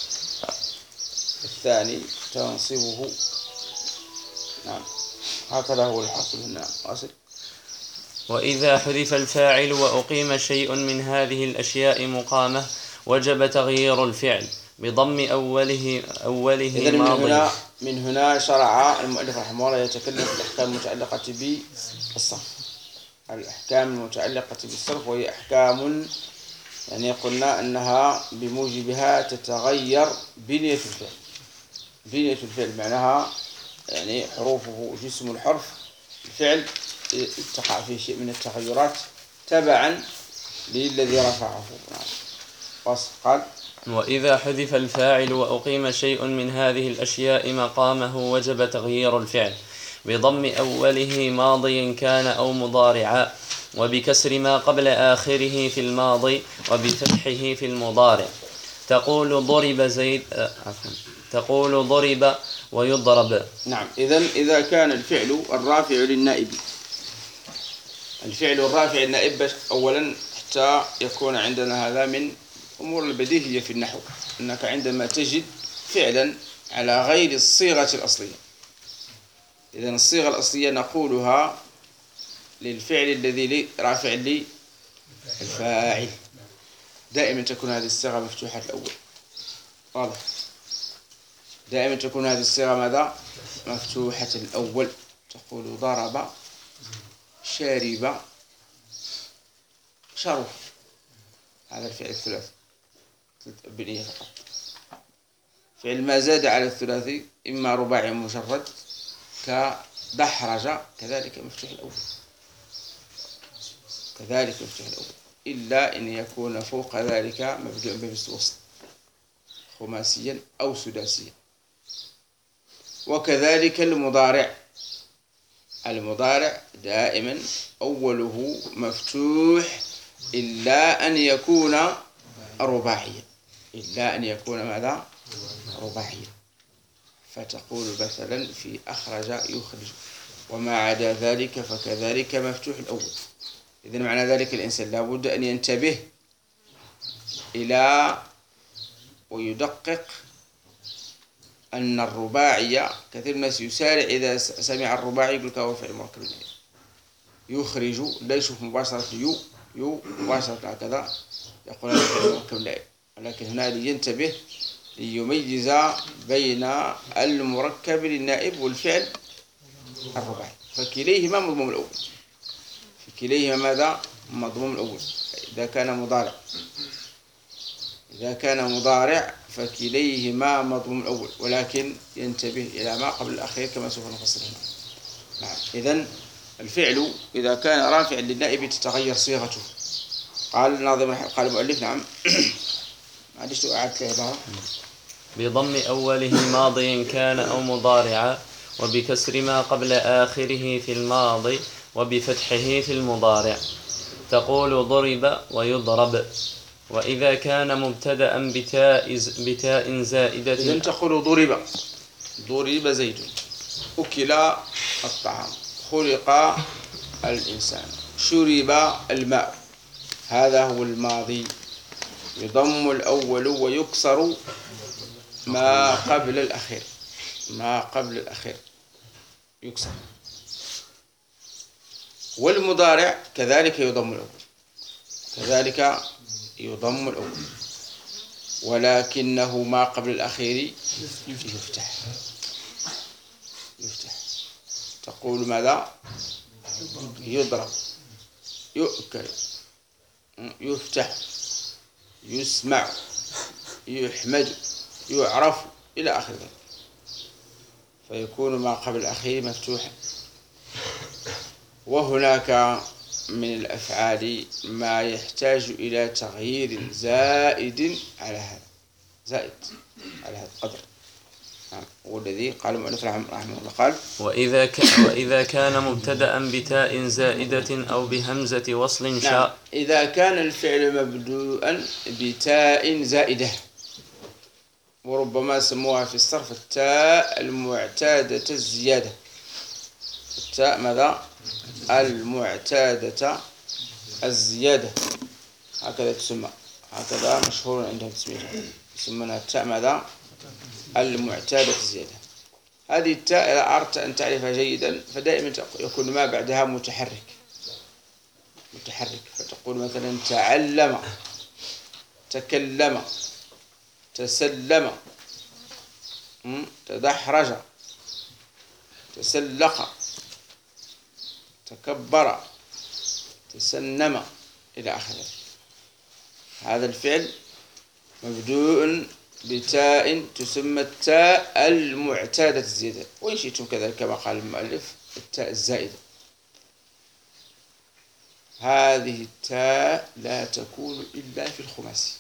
الثاني تنصبه. نعم هكذا هو الحاصل هنا. واصل. وإذا حذف الفاعل وأقيم شيء من هذه الأشياء مقامة وجب تغيير الفعل بضم أوله أوله إذن من ماضي. هنا من هنا شرع المؤلف رحمه الله يتكلم في الأحكام المتعلقة بالصرف، الأحكام المتعلقة بالصرف، وهي أحكام يعني قلنا أنها بموجبها تتغير بنية الفعل. بنية الفعل معناها يعني حروفه جسم الحرف الفعل تقع فيه شيء من التغيرات تبعا للذي رفعه. قال وإذا حذف الفاعل وأقيم شيء من هذه الأشياء مقامه وجب تغيير الفعل بضم أوله ماضيا كان أو مضارعا، وبكسر ما قبل آخره في الماضي، وبفتحه في المضارع. تقول ضرب زيد عفوا تقول ضرب ويضرب. نعم إذن إذا كان الفعل الرافع للنائب، الفعل الرافع للنائب أولا حتى يكون عندنا هذا من أمور البديهية في النحو، أنك عندما تجد فعلا على غير الصيغة الأصلية، إذن الصيغة الأصلية نقولها للفعل الذي رافع لي الفاعل، دائما تكون هذه الصيغة مفتوحة الأول. واضح؟ دائما تكون هذه الصيغة ماذا؟ مفتوحة الأول. تقول ضرب شارب شرف، هذا الفعل الثلاثي بنية فقط. فعل ما زاد على الثلاثي إما رباعي مجرد دحرج كذلك مفتوح الأول، كذلك مفتوح الأول، إلا أن يكون فوق ذلك مبدوء بمس وسط خماسيا أو سداسيا. وكذلك المضارع، المضارع دائما أوله مفتوح إلا أن يكون رباعيا، إلا أن يكون ماذا؟ رباعيا. فتقول مثلا في أخرج يخرج، وما عدا ذلك فكذلك مفتوح الأول. إذن معنى ذلك الإنسان لابد أن ينتبه إلى ويدقق أن الرباعية، كثير من الناس يسارع إذا سمع الرباعي يقول هو فعل مركب. يخرج لا يشوف مباشرة يو يو مباشرة هكذا يقول هذا فعل مركب لا، ولكن هنا لينتبه ليميز بين المركب للنائب والفعل الرباعي، فكليهما مضموم الأول، فكليهما ماذا؟ مضموم الأول. إذا كان مضارع إذا كان مضارع فكليهما مضموم الأول، ولكن ينتبه إلى ما قبل الأخير كما سوف نفصل هنا. نعم. إذن الفعل إذا كان رافعا للنائب تتغير صيغته. قال الناظم قال المؤلف نعم معلش أعدت العبارة بضم أوله ماضي كان أو مضارعا، وبكسر ما قبل آخره في الماضي، وبفتحه في المضارع. تقول ضرب ويضرب. وإذا كان مبتدأ بتاء بتاء زائدة. إذن تقول ضرب ضرب زيد، أكل الطعام، خلق الإنسان، شرب الماء. هذا هو الماضي، يضم الأول ويكسر ما قبل الأخير، ما قبل الأخير يكسر. والمضارع كذلك يضم الأول، كذلك يضم الأول، ولكنه ما قبل الأخير يفتح يفتح. تقول ماذا؟ يضرب، يؤكل، يفتح، يسمع، يحمد، يعرف إلى آخر ذلك، فيكون ما قبل الأخير مفتوحا. وهناك من الأفعال ما يحتاج إلى تغيير زائد على هذا، زائد على هذا القدر. نعم. والذي قال المؤلف رحمه الله قال وإذا كان وإذا كان مبتدأ بتاء زائدة أو بهمزة وصل شاء. نعم. إذا كان الفعل مبدوءا بتاء زائدة، وربما سموها في الصرف التاء المعتادة الزيادة، التاء ماذا؟ المعتادة الزيادة، هكذا تسمى، هكذا مشهور عندهم تسميتها، يسمونها التاء ماذا؟ المعتادة الزيادة. هذه التاء إذا أردت أن تعرفها جيدا فدائما يكون ما بعدها متحرك متحرك فتقول مثلا تعلم، تكلم، تسلم، تدحرج، تسلق، تكبر، تسنم إلى آخره. هذا الفعل مبدوء بتاء تسمى التاء المعتادة الزيادة، وإن شئتم كذلك كما قال المؤلف التاء الزائدة. هذه التاء لا تكون إلا في الخماسي،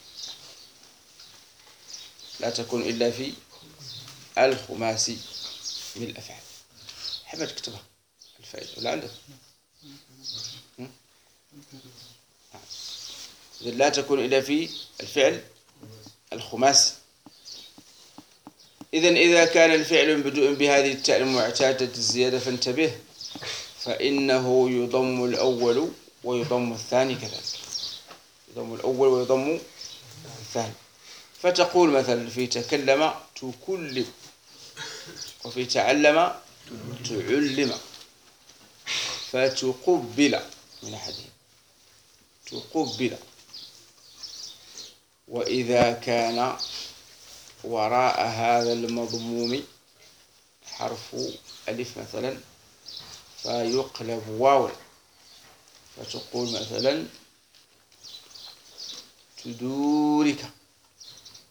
لا تكون إلا في الخماسي من الأفعال. حمد اكتبها الفائدة ولا عندك؟ لا تكون إلا في الفعل الخماسي. إذن إذا كان الفعل مبدوء بهذه التاء المعتادة الزيادة فانتبه، فإنه يضم الأول ويضم الثاني كذلك، يضم الأول ويضم الثاني. فتقول مثلا في تكلم تكلم، وفي تعلم تعلم، فتقبل من أحدهم تقبل. وإذا كان وراء هذا المضموم حرف ألف مثلا فيقلب واو، فتقول مثلا تدورك،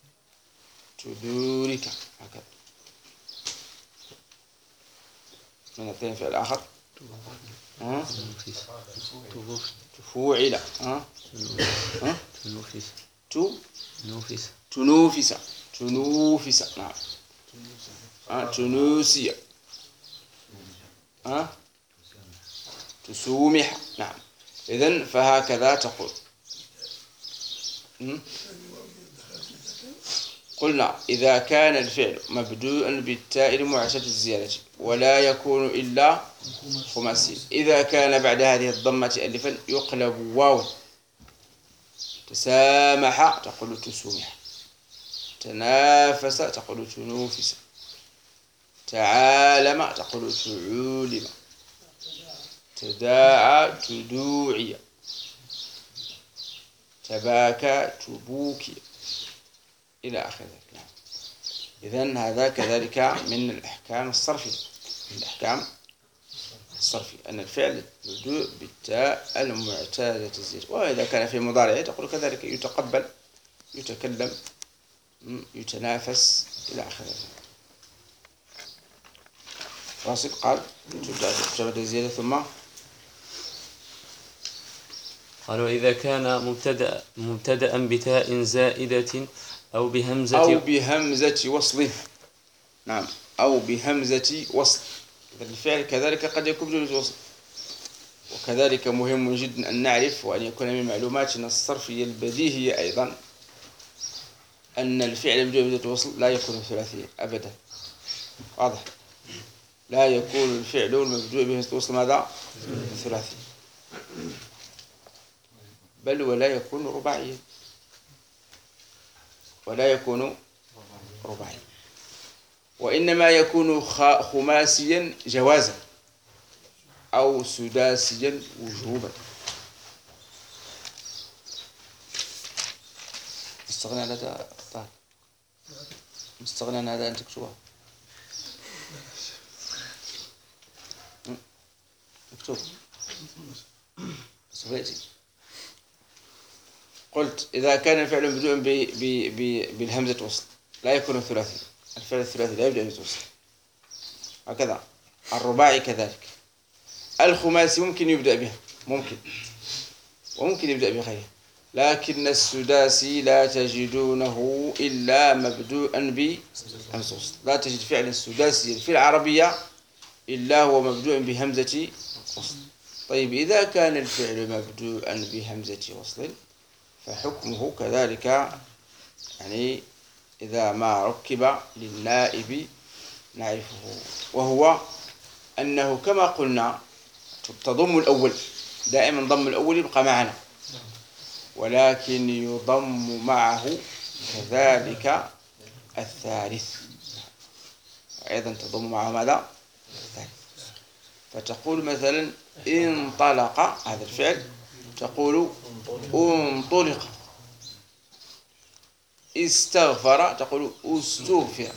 تدورك هكذا. من الثاني فعل آخر. ها تفوعل. ها ها تنوفس تو تنوفس تنوفس تنوفس. نعم. ها تنوسي. ها تسومح. نعم. إذن فهكذا تقول. م? قلنا إذا كان الفعل مبدوءا بالتاء المعشة الزيادة ولا يكون إلا خماسي، إذا كان بعد هذه الضمة ألفا يقلب واو. تسامح تقول تسومح، تنافس تقول تنوفس، تعالم تقول تعولم، تداعى تدوعي، تباكى تبوكي إلى آخر ذلك. إذن هذا كذلك من الأحكام الصرفية، من الأحكام الصرفية أن الفعل يبدأ بالتاء المعتادة الزيادة، وإذا كان في مضارع تقول كذلك يتقبل، يتكلم، يتنافس إلى آخر ذلك. واصل. قال تبدأ الزيادة ثم قالوا إذا كان مبتدأ مبتدأ بتاء زائدة أو بهمزة أو بهمزة وصل. نعم، أو بهمزة وصل. الفعل كذلك قد يكون بهمزة وصل، وكذلك مهم جدا أن نعرف وأن يكون من معلوماتنا الصرفية البديهية أيضا أن الفعل بهمزة وصل لا يكون ثلاثيا أبدا. واضح؟ لا يكون الفعل المبدوء بهمزة وصل ماذا؟ ثلاثي، بل ولا يكون رباعيا، ولا يكون رباعيا، وإنما يكون خماسيا جوازا أو سداسيا وجوبا. مستغني عن هذا طيب. مستغني عن هذا أن تكتبه. اكتب. قلت إذا كان الفعل مبدوءا بالهمزة وصل لا يكون ثلاثي، الفعل الثلاثي لا يبدأ بهمزة وصل. هكذا الرباعي كذلك. الخماسي ممكن يبدأ بها، ممكن، وممكن يبدأ بغيره، لكن السداسي لا تجدونه إلا مبدوءا بهمزة وصل. لا تجد فعلا سداسيا في العربية إلا هو مبدوء بهمزة وصل. طيب إذا كان الفعل مبدوءا بهمزة وصل فحكمه كذلك، يعني إذا ما ركب للنائب نعرفه، وهو أنه كما قلنا تضم الأول، دائما ضم الأول يبقى معنا، ولكن يضم معه كذلك الثالث، أيضا تضم معه ماذا؟ الثالث. فتقول مثلا انطلق، هذا الفعل تقول انطلق. استغفر تقول استغفر.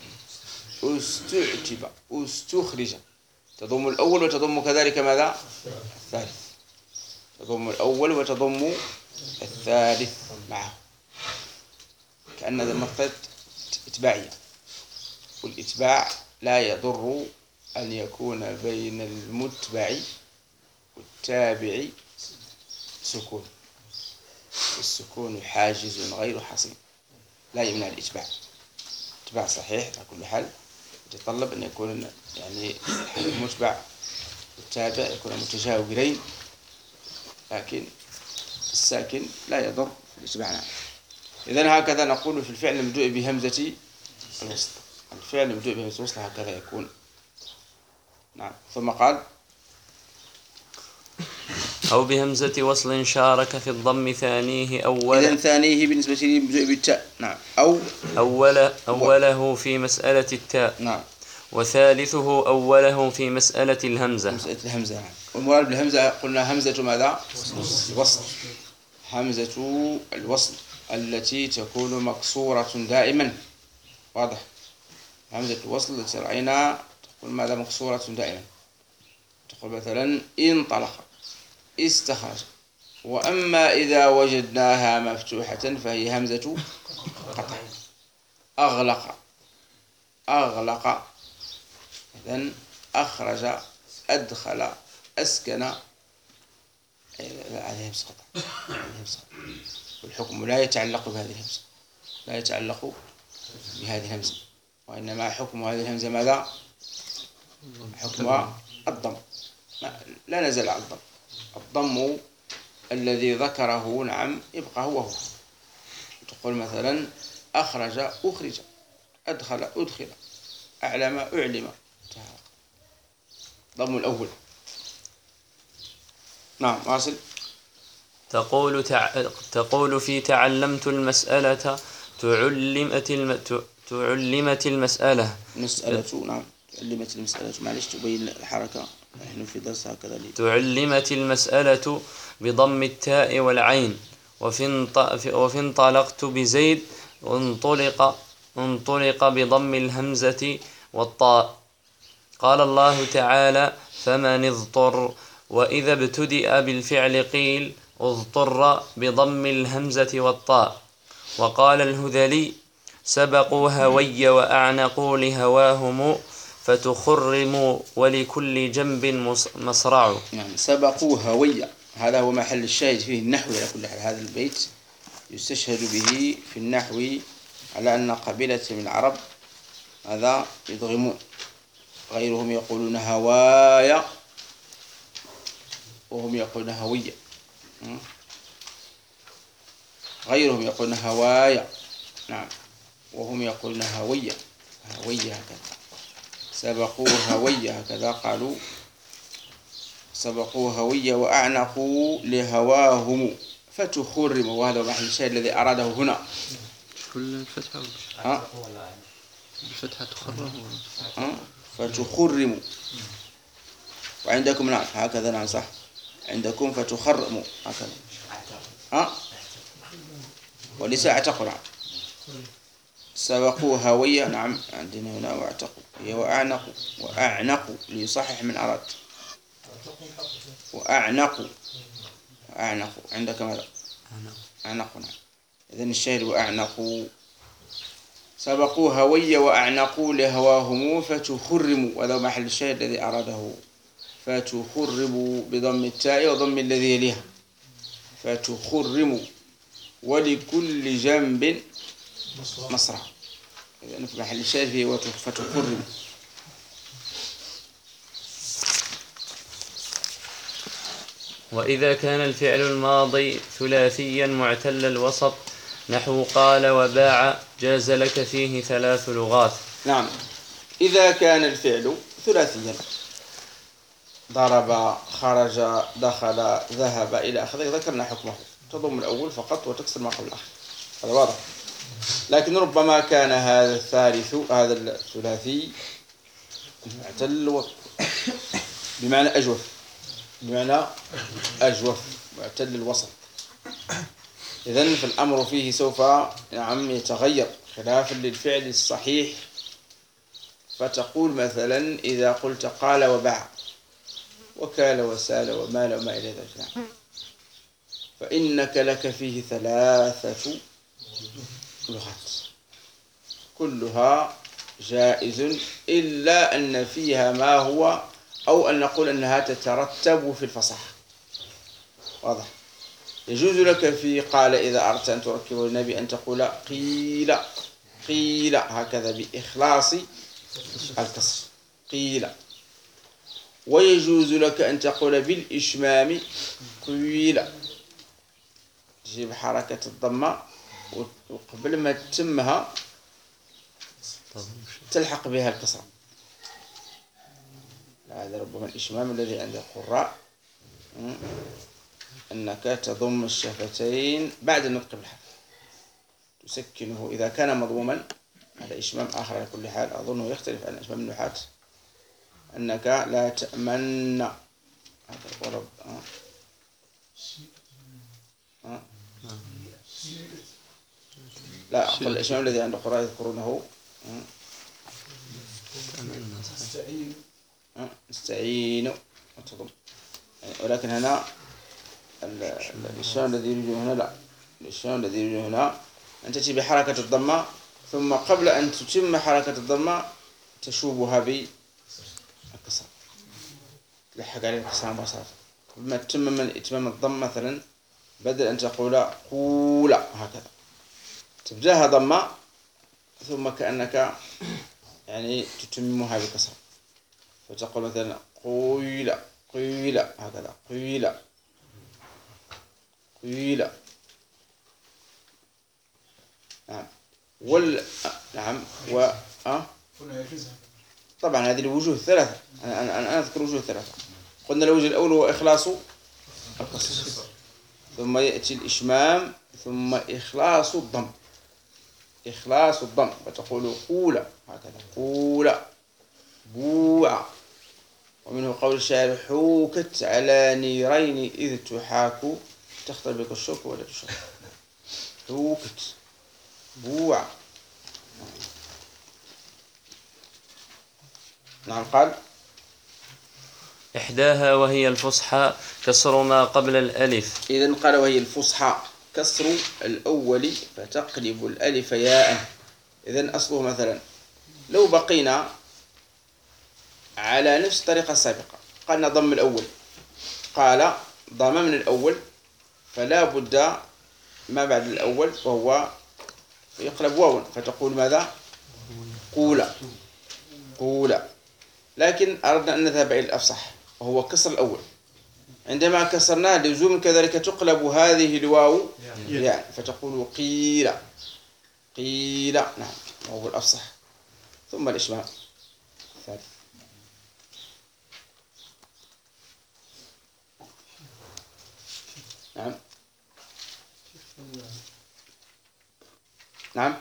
استعتب استخرج. تضم الأول وتضم كذلك ماذا؟ الثالث. تضم الأول وتضم الثالث معه، كأن هذا المقصد إتباعية، والإتباع لا يضر أن يكون بين المتبع والتابع سكون، والسكون حاجز غير حصين لا يمنع الإتباع. اتباع صحيح على كل حال يتطلب أن يكون يعني المتبع والتابع يكون متجاورين، لكن الساكن لا يضر في الاتباع. إذن هكذا نقول في الفعل المبدوء بهمزة الوصل. الفعل المبدوء بهمزة الوصل هكذا يكون. نعم. ثم قال أو بهمزة وصل شارك في الضم ثانيه أولا. إذن ثانيه بالنسبة لي مبدوء بالتاء. نعم. أو أول أوله في مسألة التاء. نعم. وثالثه أوله في مسألة الهمزة. مسألة الهمزة. والمراد بالهمزة قلنا همزة ماذا؟ الوصل. همزة الوصل التي تكون مكسورة دائما. واضح؟ همزة الوصل التي رأينا تقول ماذا؟ مكسورة دائما. تقول مثلا انطلق، استخرج. وأما إذا وجدناها مفتوحة فهي همزة قطع. أغلق أغلق. إذن أخرج أدخل أسكن عليه همزة قطع، والحكم لا يتعلق بهذه الهمزة، لا يتعلق بهذه الهمزة، وإنما حكم هذه الهمزة ماذا؟ حكمها الضم، لا نزل على الضم. الضم الذي ذكره نعم يبقى هو هو. تقول مثلا أخرج أخرج، أدخل أدخل، أعلم أعلم، ضم الأول. نعم واصل. تقول تع... تقول في تعلمت المسألة تعلمت الم... تعلمت المسألة مسألة نعم تعلمت المسألة، معلش تبين الحركة، نحن في درس هكذا لي. تعلمت المسألة بضم التاء والعين. وفي انط... وفي انطلقت بزيد انطلق انطلق بضم الهمزة والطاء. قال الله تعالى فمن اضطر. وإذا ابتدأ بالفعل قيل اضطر بضم الهمزة والطاء. وقال الهذلي سبقوا هوي وأعنقوا لهواهم فتخرموا ولكل جنب مصرع. يعني سبقوا هوي، هذا هو محل الشاهد فيه النحو على كل حال. هذا البيت يستشهد به في النحو على أن قبيلة من العرب هذا يضغمون، غيرهم يقولون هوايا وهم يقولون هوية، غيرهم يقولون هوايا نعم وهم يقولون هوية هوية هكذا. سبقوا هوية هكذا قالوا، سبقوا هوية وأعنقوا لهواهم فتخرموا، وهذا محل الشاهد الذي أراده هنا. كل الفتحة ها الفتحة تخرم فتخرموا، وعندكم نعم هكذا نعم صح، عندكم فتخرموا هكذا ها وليس اعتقوا. نعم سبقوا هوية نعم عندنا هنا واعتقوا، هي وأعنقوا وأعنقوا ليصحح من أراد، وأعنقوا أعنقوا عندك ماذا؟ أعنقوا نعم. إذن الشاهد وأعنقوا. سبقوا هوية وأعنقوا لهواهم فتخرموا، وهذا محل الشاهد الذي أراده. فتخرموا بضم التاء وضم الذي يليها، فتخرموا ولكل جنب مصرع. إذن في محل الشاهد فيه فتخرموا. وإذا كان الفعل الماضي ثلاثيا معتل الوسط نحو قال وباع جاز لك فيه ثلاث لغات. نعم إذا كان الفعل ثلاثيا ضرب خرج دخل ذهب إلى آخره ذكرنا حكمه، تضم الأول فقط وتكسر ما قبل الآخر، هذا واضح. لكن ربما كان هذا الثالث هذا الثلاثي معتل الوسط بمعنى أجوف، بمعنى أجوف معتل الوسط. إذن فالأمر فيه سوف نعم يتغير خلافا للفعل الصحيح. فتقول مثلا إذا قلت قال وباع وكال وسال ومال وما إلى ذلك نعم، فإنك لك فيه ثلاثة لغات كلها جائز، إلا أن فيها ما هو أو أن نقول أنها تترتب في الفصاحة. واضح. يجوز لك في قال إذا أردت أن تركب النبي أن تقول قيل قيل هكذا بإخلاص الكسر قيل، ويجوز لك أن تقول بالإشمام قيل، تجيب حركة الضمة وقبل ما تتمها تلحق بها الكسر. هذا ربما الإشمام الذي عند القراء أنك تضم الشفتين بعد النطق بالحرف تسكنه إذا كان مضموما. هذا إشمام آخر على كل حال أظنه يختلف عن إشمام النحاة، أنك لا تأمن هذا ورب آه. آه. لا أقول الإشمام الذي عند القراء يذكرونه آه. نستعين وتضم، ولكن هنا الإشمام الذي يريد هنا لا الإشمام الذي يريد هنا أن تأتي بحركة الضمة ثم قبل أن تتم حركة الضمة تشوبها بالكسر. لحق عليه الكسر مباشرة. لما تتمم إتمام الضم مثلا بدل أن تقول قول هكذا تبدأها ضمة ثم كأنك يعني تتممها بكسر، فتقول مثلا قيل قيل هكذا قيل قيل. نعم وال نعم و أه؟ طبعا هذه الوجوه الثلاثة. أنا أنا أنا أذكر وجوه ثلاثة. قلنا الوجه الأول هو إخلاص القصر، ثم يأتي الإشمام، ثم إخلاص الضم. إخلاص الضم فتقول قول هكذا قول بوع. ومنه قول الشاعر حوكت على نيرين إذ تحاك تختل بك الشوك ولا تشوك. حوكت بوع. نعم قال إحداها وهي الفصحى كسر ما قبل الألف. إذن قال وهي الفصحى كسر الأول فتقلب الألف ياء. إذن أصله مثلا لو بقينا على نفس الطريقة السابقة قالنا ضم الأول، قال ضم من الأول فلا بد ما بعد الأول وهو يقلب واو فتقول ماذا؟ قولا قولا. لكن أردنا أن نذهب إلى الأفصح وهو كسر الأول. عندما كسرناه لزوم كذلك تقلب هذه الواو يعني فتقول قيل قيل. نعم وهو الأفصح. ثم الإشمام الثالث. نعم نعم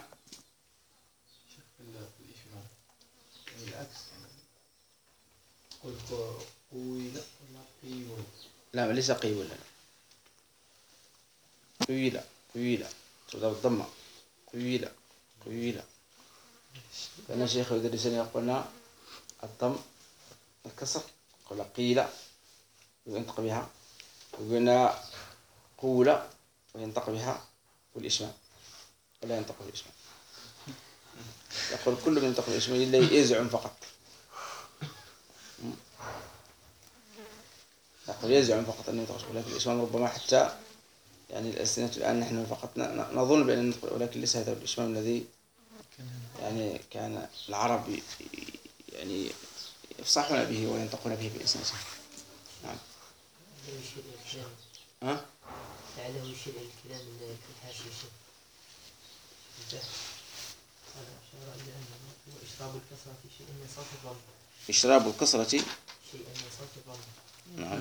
لا ليس قيولا قيلة قيلة تبدأ بالضمة قيلة قيلة. كان شيخ يدرسنا يقولنا الضم الكسر قل قيلة وينطق بها، وقلنا قولة وينطق بها والإشمام ولا ينطق بالإشمام. يقول كل من ينطق بالإشمام إلا يزعم فقط. يقول يزعم فقط أن ينطق بالإشمام، الإشمام ربما حتى يعني الألسنة الآن نحن فقط نظن بأن ننطق، ولكن ليس هذا الإشمام الذي يعني كان العرب يعني يفصحون به وينطقون به بألسنتهم. نعم. ها؟ لعله يشير إلى الكلام في الحاشية شيء. إشراب الكسرة في شيء من صوت الضم. إشراب الكسرة شيء من صوت الضم. نعم.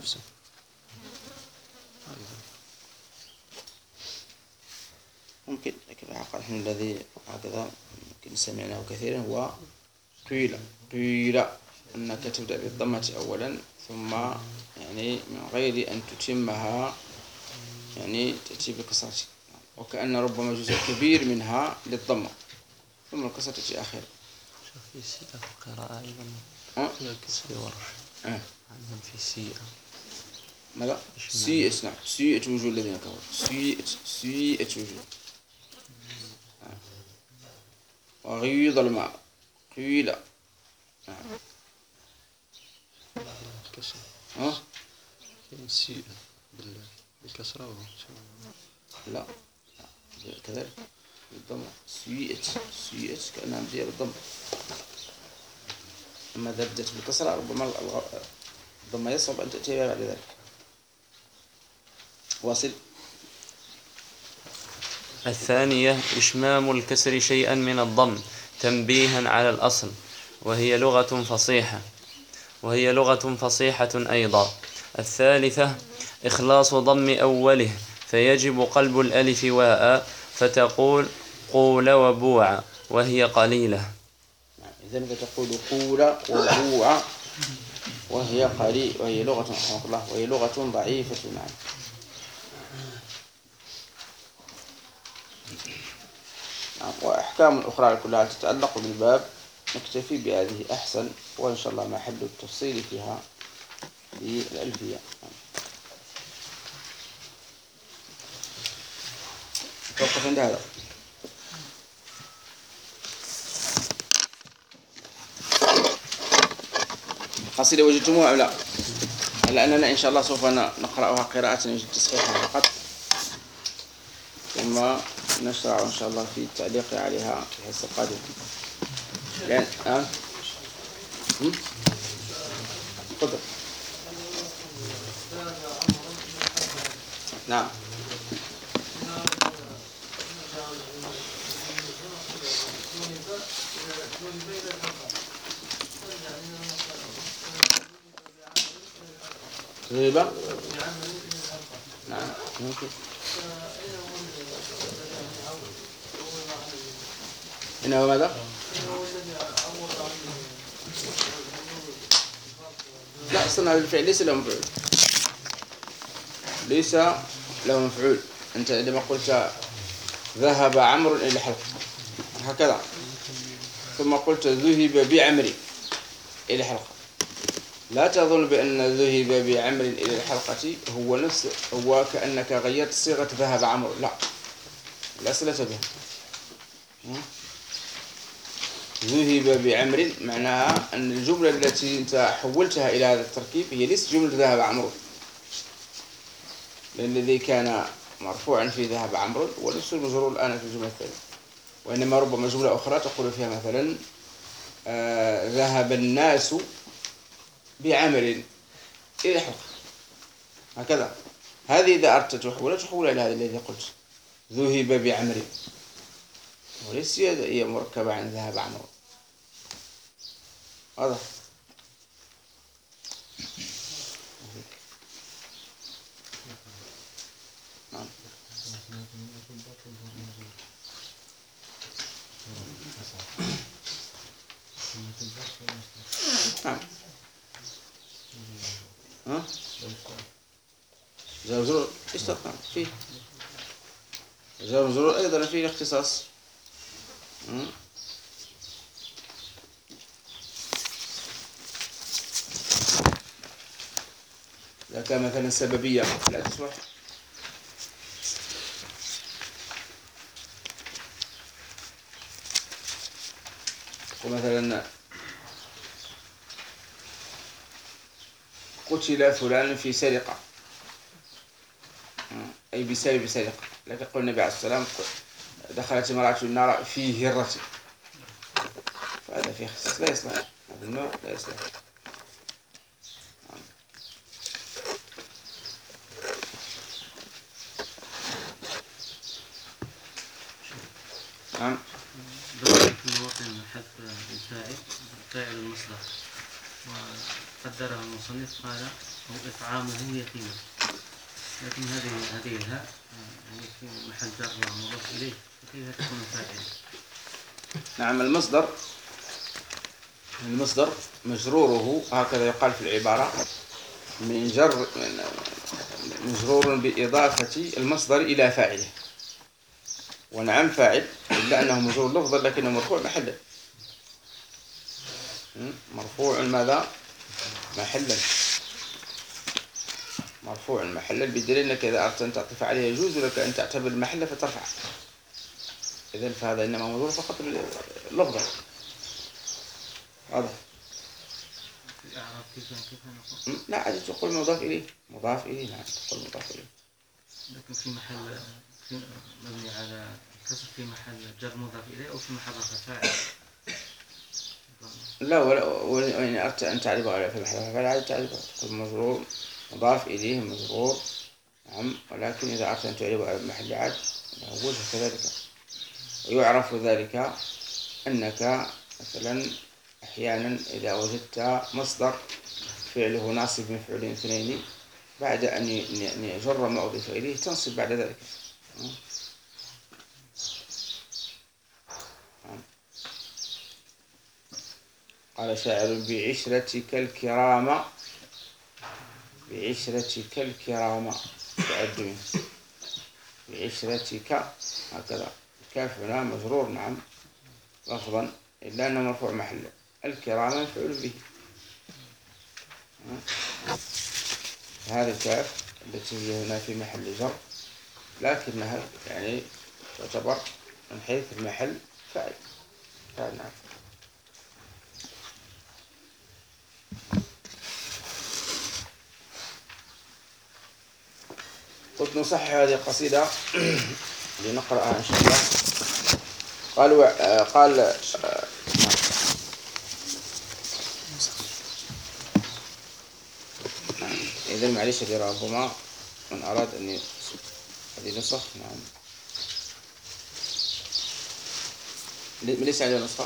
ممكن لكن نحن الذي هكذا ممكن سمعناه كثيرا هو قيل قيل أنك تبدأ بالضمة أولا ثم يعني من غير أن تتمها يعني تأتي بكسرة، وكأن ربما جزء كبير منها للضمة ثم الكسرة تأتي آخر. في سيئة القراءة أيضا أه؟ في ورش أه؟ عندهم في سيئة ماذا؟ سيئة. نعم سيئة وجوه الذين كفروا سيئة سيئة وجوه. وغيض الماء قيل. نعم. كسر ها؟ سيئة بالكسرة لا كذلك بالضمة سيئة سيئة كأنها مبدية بالضمة. أما إذا بدأت بالكسرة ربما الضمة يصعب أن تأتي بها بعد ذلك. واصل. الثانية إشمام الكسر شيئا من الضم تنبيها على الأصل، وهي لغة فصيحة وهي لغة فصيحة أيضا. الثالثة إخلاص ضم أوله فيجب قلب الألف واء فتقول قول وبوع وهي قليلة. إذن تقول قول وبوع وهي قليل وهي لغة رحمه الله وهي لغة ضعيفة. نعم. وأحكام أخرى كلها تتعلق بالباب نكتفي بهذه أحسن، وإن شاء الله ما حل التفصيل فيها في الألفية. توقف عند هذا. قصيدة وجدتموها أم لا؟ لأننا إن شاء الله سوف نقرأها قراءة نجد تصحيحها فقط، ثم نشرع إن شاء الله في التعليق عليها في الحصة القادمة. لأن أه؟ تفضل. نعم. غيبة. نعم ممكن. إنه ماذا؟ لا أصلا هذا الفعل ليس له مفعول، ليس له مفعول. أنت عندما قلت ذهب عمرو إلى الحلقة هكذا، ثم قلت ذهب بعمري إلى الحلقة، لا تظن بأن ذهب بعمر إلى الحلقة هو نفس هو كأنك غيرت صيغة ذهب عمرو، لا لا صلة بها. ذهب بعمر معناها أن الجملة التي أنت حولتها إلى هذا التركيب هي ليست جملة ذهب عمرو، لأن الذي كان مرفوعا في ذهب عمرو ونفس المجرور الآن في الجملة الثانية، وإنما ربما جملة أخرى تقول فيها مثلا آه ذهب الناس بعمر إلى الحلقة هكذا. هذه إذا أردت تحولها تحولها إلى هذا الذي قلت ذهب بعمر، وليس هي مركبة عن ذهب عمرو. واضح؟ نعم. نعم. ها؟ جار مجرور استقام فيه، جار مجرور أيضا فيه اختصاص. إذا كان مثلا سببية لا تصلح. ومثلا قتل فلان في سرقة أي بسبب سرقة، لكن قول النبي عليه السلام دخلت امرأة النار في هرة، فهذا فيه اختصاص لا يصلح، هذا النوع لا يصلح. نعم. في مواطن حذف الفاعل فاعل المصدر، وقدره المصنف قال أو إطعامه يتيما، لكن هذه هذه الهاء يعني في محل جر ومضاف إليه، فكيف تكون فاعل؟ نعم. المصدر المصدر مجروره هكذا يقال في العبارة من جر مجرور بإضافة المصدر إلى فاعله، ونعم فاعل إلا أنه مجرور لفظا لكنه مرفوع محلا. مرفوع ماذا؟ محلا، مرفوع محلا، بدليل أنك إذا أردت أن تعطف عليه يجوز لك أن تعتبر المحل فترفع، إذن فهذا إنما مجرور فقط لفظا. واضح؟ لا عادة تقول مضاف إليه، مضاف إليه. نعم تقول مضاف إليه، لكن في محل في مبني على كسر في محل جر مضاف إليه أو في محل رفع فاعل. لا ولا وإن أردت أن تعرفه على في محل رفع فاعل عادة تعرفه تقول مجرور مضاف إليه مجرور. نعم. ولكن إذا أردت أن تعرفه على محل عاد له وجه كذلك، ويعرف ذلك أنك مثلا أحيانا إذا وجدت مصدر فعله ناصب مفعول اثنين بعد أن يجر ما أضيف إليه تنصب بعد ذلك. قال شاعر بعشرتك الكرامة، بعشرتك الكرامة تقدم بعشرتك هكذا، الكاف هنا مجرور نعم لفظا إلا أنه مرفوع محلا، الكرامة مفعول به. هذه الكاف التي هي هنا في محل جر، لكنها يعني تعتبر من حيث المحل فاعل. فاعل نعم. قلت نصحح هذه القصيدة لنقرأها إن شاء الله. قالوا آه قال آه إذا معلش يا ربما من أراد أن هذه نسخ. نعم ليس عليه نسخة.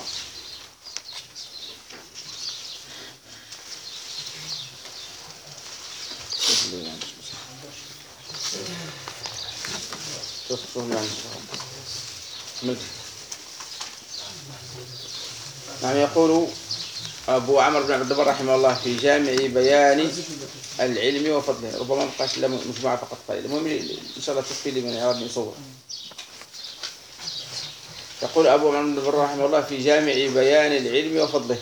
شوف شوف يعني نعم. يقول أبو عمرو بن عبد البر رحمه الله في جامع بيان العلم وفضله، ربما ما بقاش إلا مجموعة فقط قليلة. المهم إن شاء الله تكفي لي من يراد يصور. يقول أبو عمرو بن عبد البر رحمه الله في جامع بيان العلم وفضله: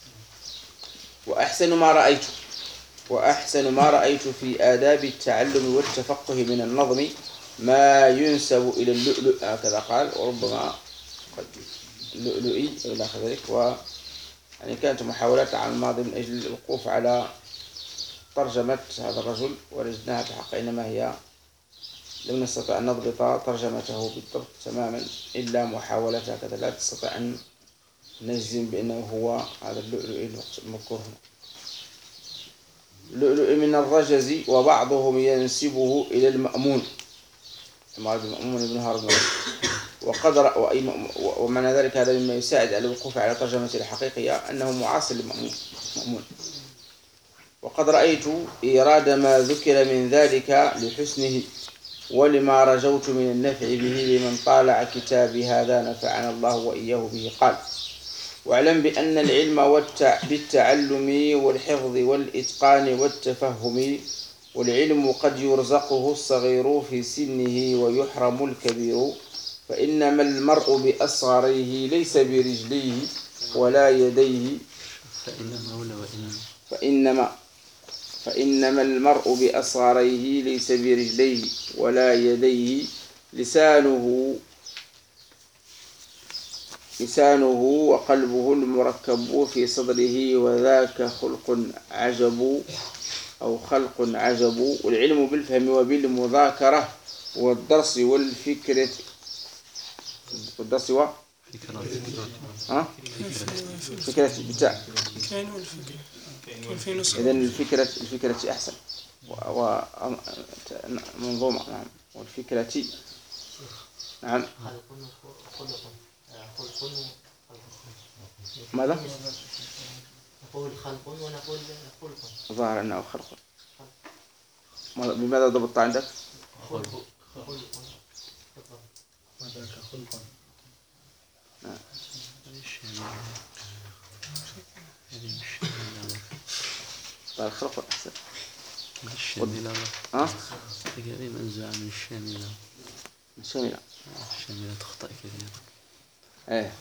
وأحسن ما رأيت وأحسن ما رأيت في آداب التعلم والتفقه من النظم ما ينسب إلى اللؤلؤ، هكذا قال، وربما قد اللؤلؤي إلى ذلك. و يعني كانت محاولات على الماضي من أجل الوقوف على ترجمة هذا الرجل، وجدناها في الحق إنما هي لم نستطع أن نضبط ترجمته بالضبط تماما، إلا محاولة هكذا لا تستطيع أن نجزم بأنه هو هذا اللؤلؤي المذكور هنا. اللؤلؤ من الرجز، وبعضهم ينسبه إلى المأمون، المأمون بن هارون. وقدر ومعنى ذلك هذا مما يساعد على الوقوف على ترجمته الحقيقية أنه معاصر للمأمون. وقد رأيت إيراد ما ذكر من ذلك لحسنه، ولما رجوت من النفع به لمن طالع كتابي هذا نفعنا الله وإياه به. قال: واعلم بأن العلم بالتعلم والحفظ والإتقان والتفهم، والعلم قد يرزقه الصغير في سنه ويحرم الكبير، فإنما المرء بأصغريه ليس برجليه ولا يديه فإنما فإنما المرء بأصغريه ليس برجليه ولا يديه لسانه لسانه وقلبه المركب في صدره، وذاك خلق عجب أو خلق عجب. والعلم بالفهم وبالمذاكرة والدرس والفكرة والدرس و ها فكرة بتاع إذن الفكرة الفكرة أحسن ومنظومة. نعم. والفكرة نعم. ماذا؟ نقول خلق ونقول خلق. ظاهر أنه خلق. بماذا ضبطت عندك؟ خلق. وذاك خلق. نعم. طيب خلق أحسن. الشاملة. ها؟ تقريبا منزوع من الشاملة. من الشاملة. الشاملة تخطئ كثيرا. إيه.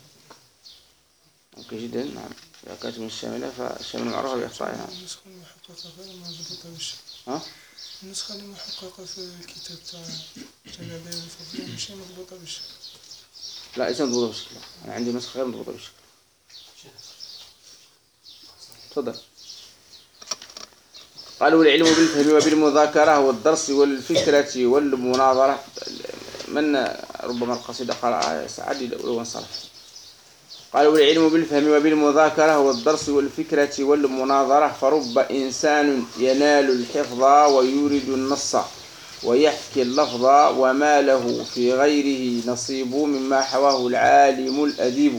ممكن جدا. نعم. إذا كانت من الشاملة فالشاملة معروفة بإخطائها. النسخة المحققة غير موجودة بالشيء. ها؟ النسخة المحققة في الكتاب تاع جامع بيان الفضل ماشي مضبوطة بالشيء. لا ليس مضبوطة بالشكل. أنا عندي نسخة غير مضبوطة بالشكل. تفضل. قالوا: العلم بالفهم وبالمذاكرة والدرس والفكرة والمناظرة. من ربما القصيدة قرأها سعد لو انصرف. قالوا: العلم بالفهم وبالمذاكرة والدرس والفكرة والمناظرة، فرب إنسان ينال الحفظ ويورد النص ويحكي اللفظ، وما له في غيره نصيب مما حواه العالم الأديب.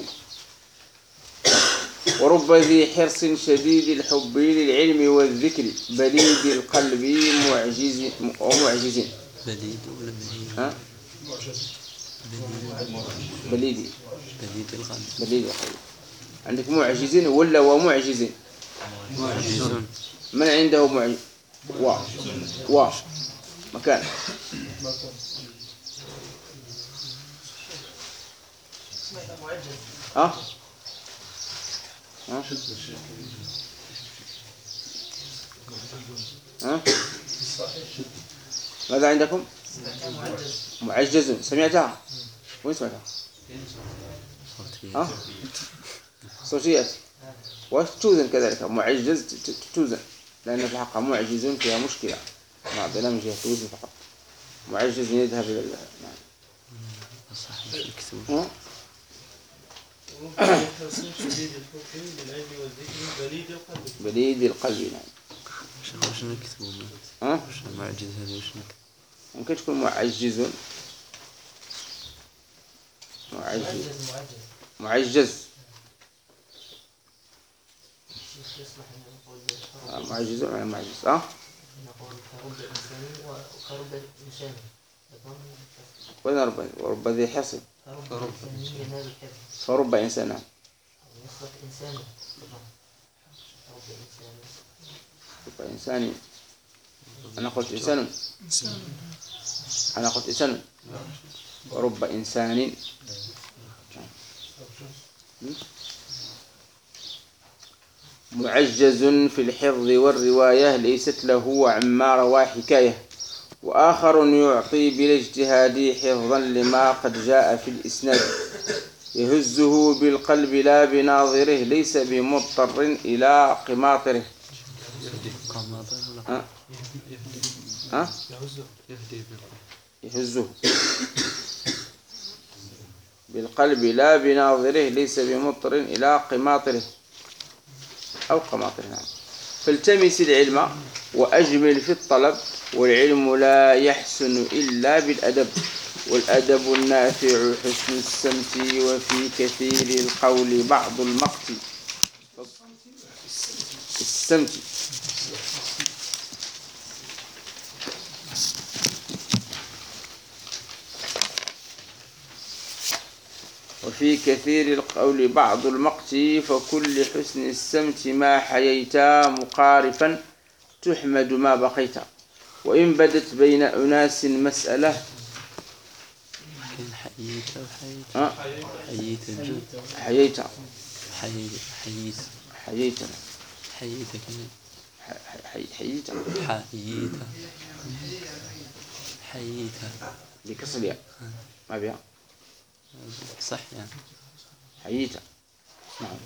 ورب ذي حرص شديد الحب للعلم والذكر، بليد القلب معجز ومعجز. بليد ولا بليد؟ ها؟ بليدي. بليد القلب. بليد القلب. عندك معجزين ولا ومعجزين؟ معجزون. من عنده معجز؟ و و مكان. ها؟ ها؟ ها؟ ماذا عندكم؟ معجز. سمعتها؟ وين سمعتها؟ ها؟ صوتيات. وش توزن كذلك؟ معجز توزن، لأن في الحق معجزون فيها مشكلة. ما عندنا من جهة توزن فقط. معجز يذهب إلى الله. صح مش مكتوب. نعم. وربما يحسن شديد الحكم بالعلم والذكر بليد القلب. بليد القلب. نعم. شيخ وش نكتبه؟ ها؟ وش المعجز هذا وش نكتب؟ ممكن تكون معجز. معجز. معجز معجز معجز. يصلح أن نقول آه، معجز ولا معجز؟ أه؟ نقول كرب إنسان وكرب إنسان. وين رب ورب ذي حصن. كرب إنسان ينال الحفظ. فرب إنسان. أو يصلح إنسان. رب إنسان. رب إنسان. أنا قلت إنسان. أنا قلت إنسان. ورب إنسان. معجز في الحفظ والرواية ليست له عما روى حكاية، وآخر يعطي بلا اجتهاد حفظا لما قد جاء في الإسناد، يهزه بالقلب لا بناظره ليس بمضطر إلى قماطره. ها؟ ها؟ يهزه بالقلب لا بناظره ليس بمضطر إلى قماطره أو قماطره. نعم. فالتمس العلم وأجمل في الطلب، والعلم لا يحسن إلا بالأدب، والأدب النافع حسن السمت، وفي كثير القول بعض المقت. السمت. وفي كثير القول بعض المقت، فكل حسن السمت ما حييتا مقارفا تحمد ما بقيت، وإن بدت بين أناس مسألة. حييت وحييت. أه؟ حييت الجود. حييت. حييت حييت حييت. حييت كمان. حي حييت. حييت حييت بكسر الياء ما بيها. صح يعني. حييت. نعم.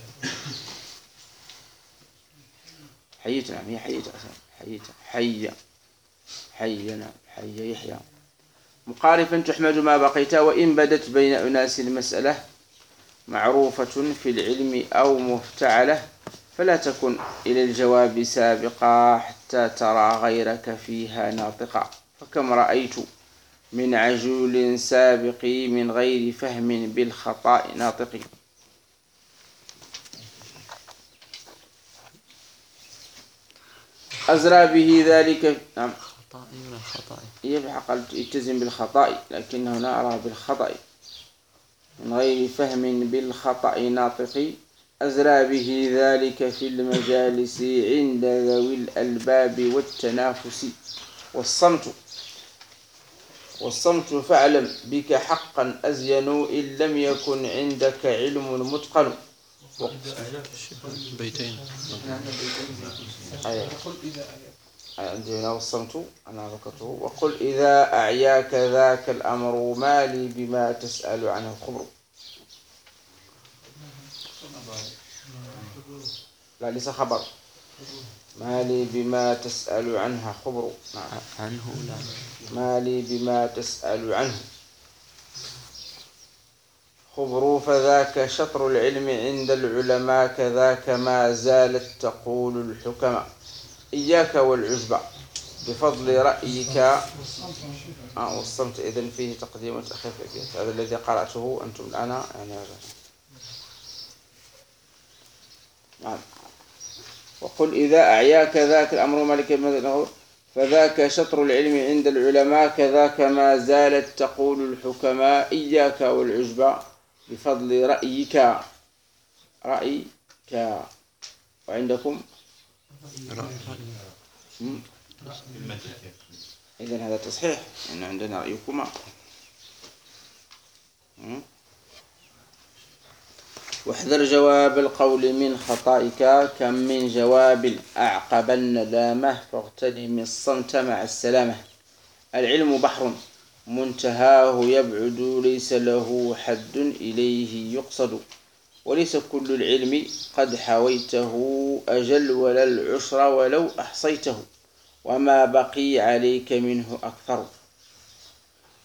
حييت. نعم هي حييت أصلا. حييت. حي. حي. نعم حي يحيى. مقارفا تحمد ما بقيت، وإن بدت بين أناس المسألة معروفة في العلم أو مفتعلة، فلا تكن إلى الجواب سابقا حتى ترى غيرك فيها ناطقا. فكم رأيت من عجول سابق من غير فهم بالخطأ ناطق. أزرى به ذلك. نعم. خطائي ولا خطائي؟ يلحق يلتزم بالخطأ، لكن هنا أرى بالخطأ. من غير فهم بالخطأ ناطق. أزرى به ذلك في المجالس عند ذوي الألباب والتنافس. والصمت. والصمت فاعلم بك حقا أزين، إن لم يكن عندك علم متقن. بيتين. عندي هنا والصمت أنا ذكرته. وقل إذا أعياك ذاك الأمر ما لي بما تسأل عنه الخبر. لا ليس خبر. ما لي بما تسأل عنها خبر. نعم. عنه لا. ما لي بما تسأل عنه خبر. فذاك شطر العلم عند العلماء، كذاك ما زالت تقول الحكماء. إياك والعجب بفضل رأيك. آه والصمت إذن فيه تقديم وتأخير في البيت. هذا الذي قرأته أنتم الآن يعني. نعم. وقل إذا أعياك ذاك الأمر مالك المذهب، فذاك شطر العلم عند العلماء، كذاك ما زالت تقول الحكماء. إياك والعجب بفضل رأيك. رأيك. وعندكم إذن هذا تصحيح إن عندنا رأيكما. واحذر جواب القول من خطائك، كم من جواب أعقب الندامة، فاغتنم الصمت مع السلامة. العلم بحر منتهاه يبعد، ليس له حد إليه يقصد، وليس كل العلم قد حويته، أجل ولا العشر ولو أحصيته، وما بقي عليك منه أكثر.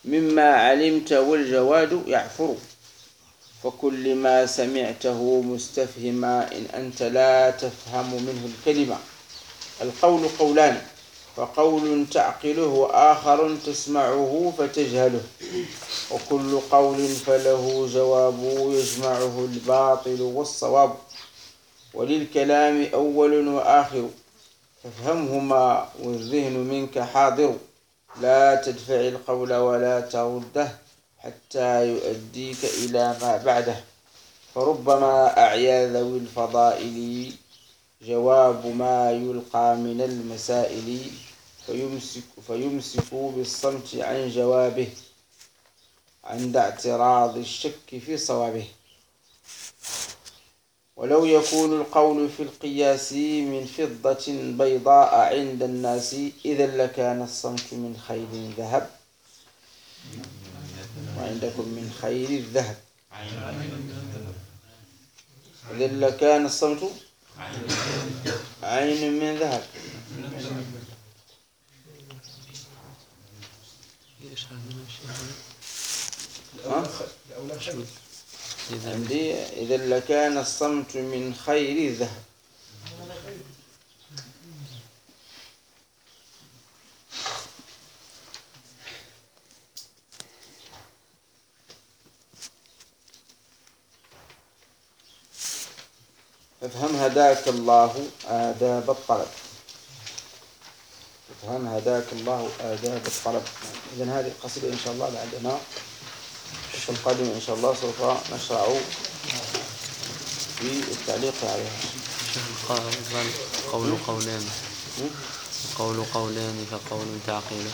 مما علمت والجواد يعفر فكل ما سمعته مستفهما إن أنت لا تفهم منه الكلمة. القول قولان فقول تعقله وآخر تسمعه فتجهله وكل قول فله جواب يجمعه الباطل والصواب وللكلام أول وآخر فافهمهما والذهن منك حاضر لا تدفع القول ولا ترده حتى يؤديك إلى ما بعده فربما أعيا ذوي الفضائل جواب ما يلقى من المسائل فيمسك فيمسكوا بالصمت عن جوابه عند اعتراض الشك في صوابه. ولو يكون القول في القياس من فضة بيضاء عند الناس إذا لكان الصمت من خيل ذهب وعندكم من خيل الذهب إذا لكان الصمت عين من ذهب. عندي إذا لكان الصمت من خير الذهب. افهم هداك الله آداب الطلب. افهم هداك الله آداب الطلب. إذن هذه القصيدة إن شاء الله بعدنا في القادم إن شاء الله سوف نشرع في التعليق عليها. قول قولان قول قولان فقول تعقيله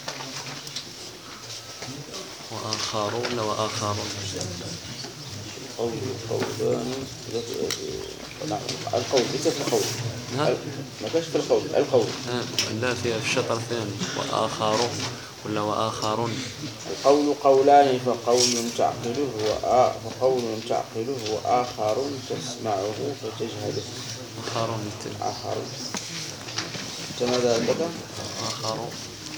وآخرون وآخرون قول قولان القول ليس في القول ما كانش في القول القول لا في الشطر الثاني وآخرون ولا وآخرون. القول قولان فقول تعقله وقول تعقله وآخر تسمعه فتجهله. آخرون آخرون أنت ماذا عندك؟ آخرون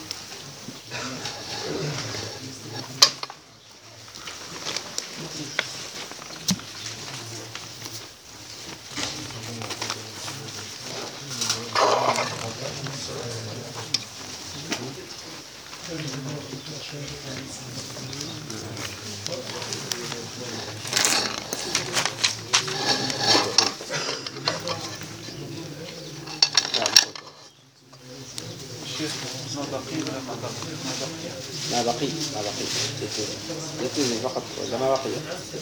ما بقي ما بقي يتزن فقط ولا ما بقي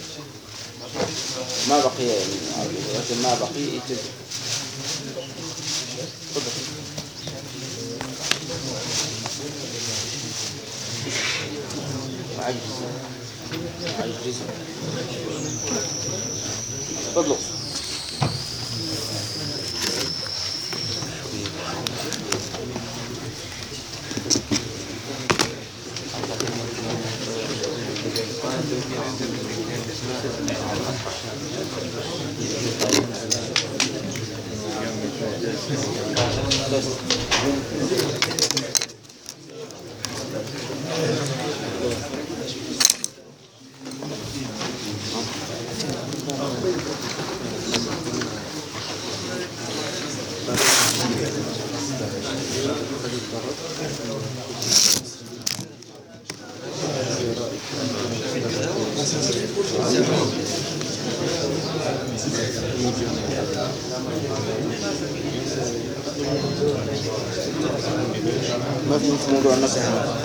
ما بقي يعني لكن ما بقي يتزن. تفضل. عجز عجز تفضلوا. ما في موضوع النصيحة.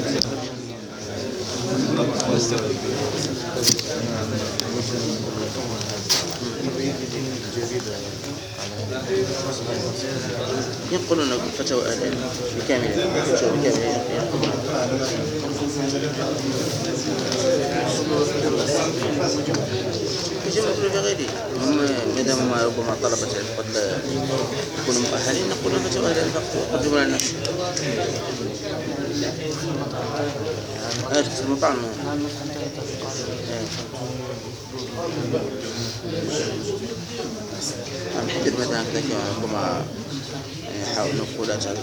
ينقلون فتوى بكاملة فتوى بكاملة يجب في غيره ما دام ما ربما طلبة قد يكونوا مؤهلين نقول لهم فتوى هذا الوقت وقدموا لنا هذا المطعم نحدد مثلا كذا كما نحاول نقول هكذا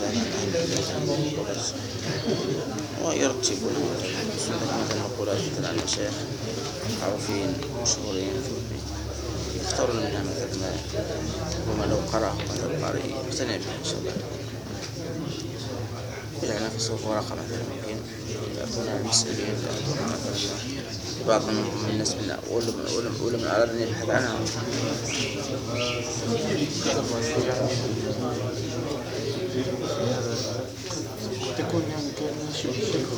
ويرتبون مثلا نقول مثلا المشايخ معروفين مشهورين يختارون منها مثلا ما وما لو قرأه مثلا قارئ يقتنع به إن شاء الله. يعني في صوف ورقة مثلا ممكن يكون المسؤولين يأخذونها مثلا بعض من الناس من ولا من أراد أن يبحث عنها. تكون يعني كأنها شيء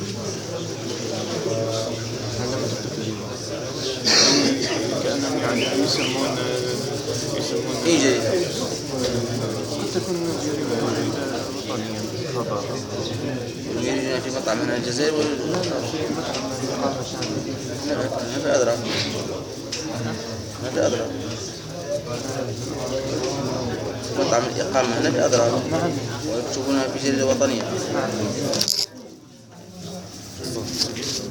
كأنهم يعني يسمون يسمون إيه جريدة قد تكون جريدة وطنية خبر يريدون في مطعم من الجزائر ولا في مطعم إقامة شاملة ما في أدرى ما في أدرى مطعم الإقامة هنا في أدرى ويكتبونها في جريدة وطنية.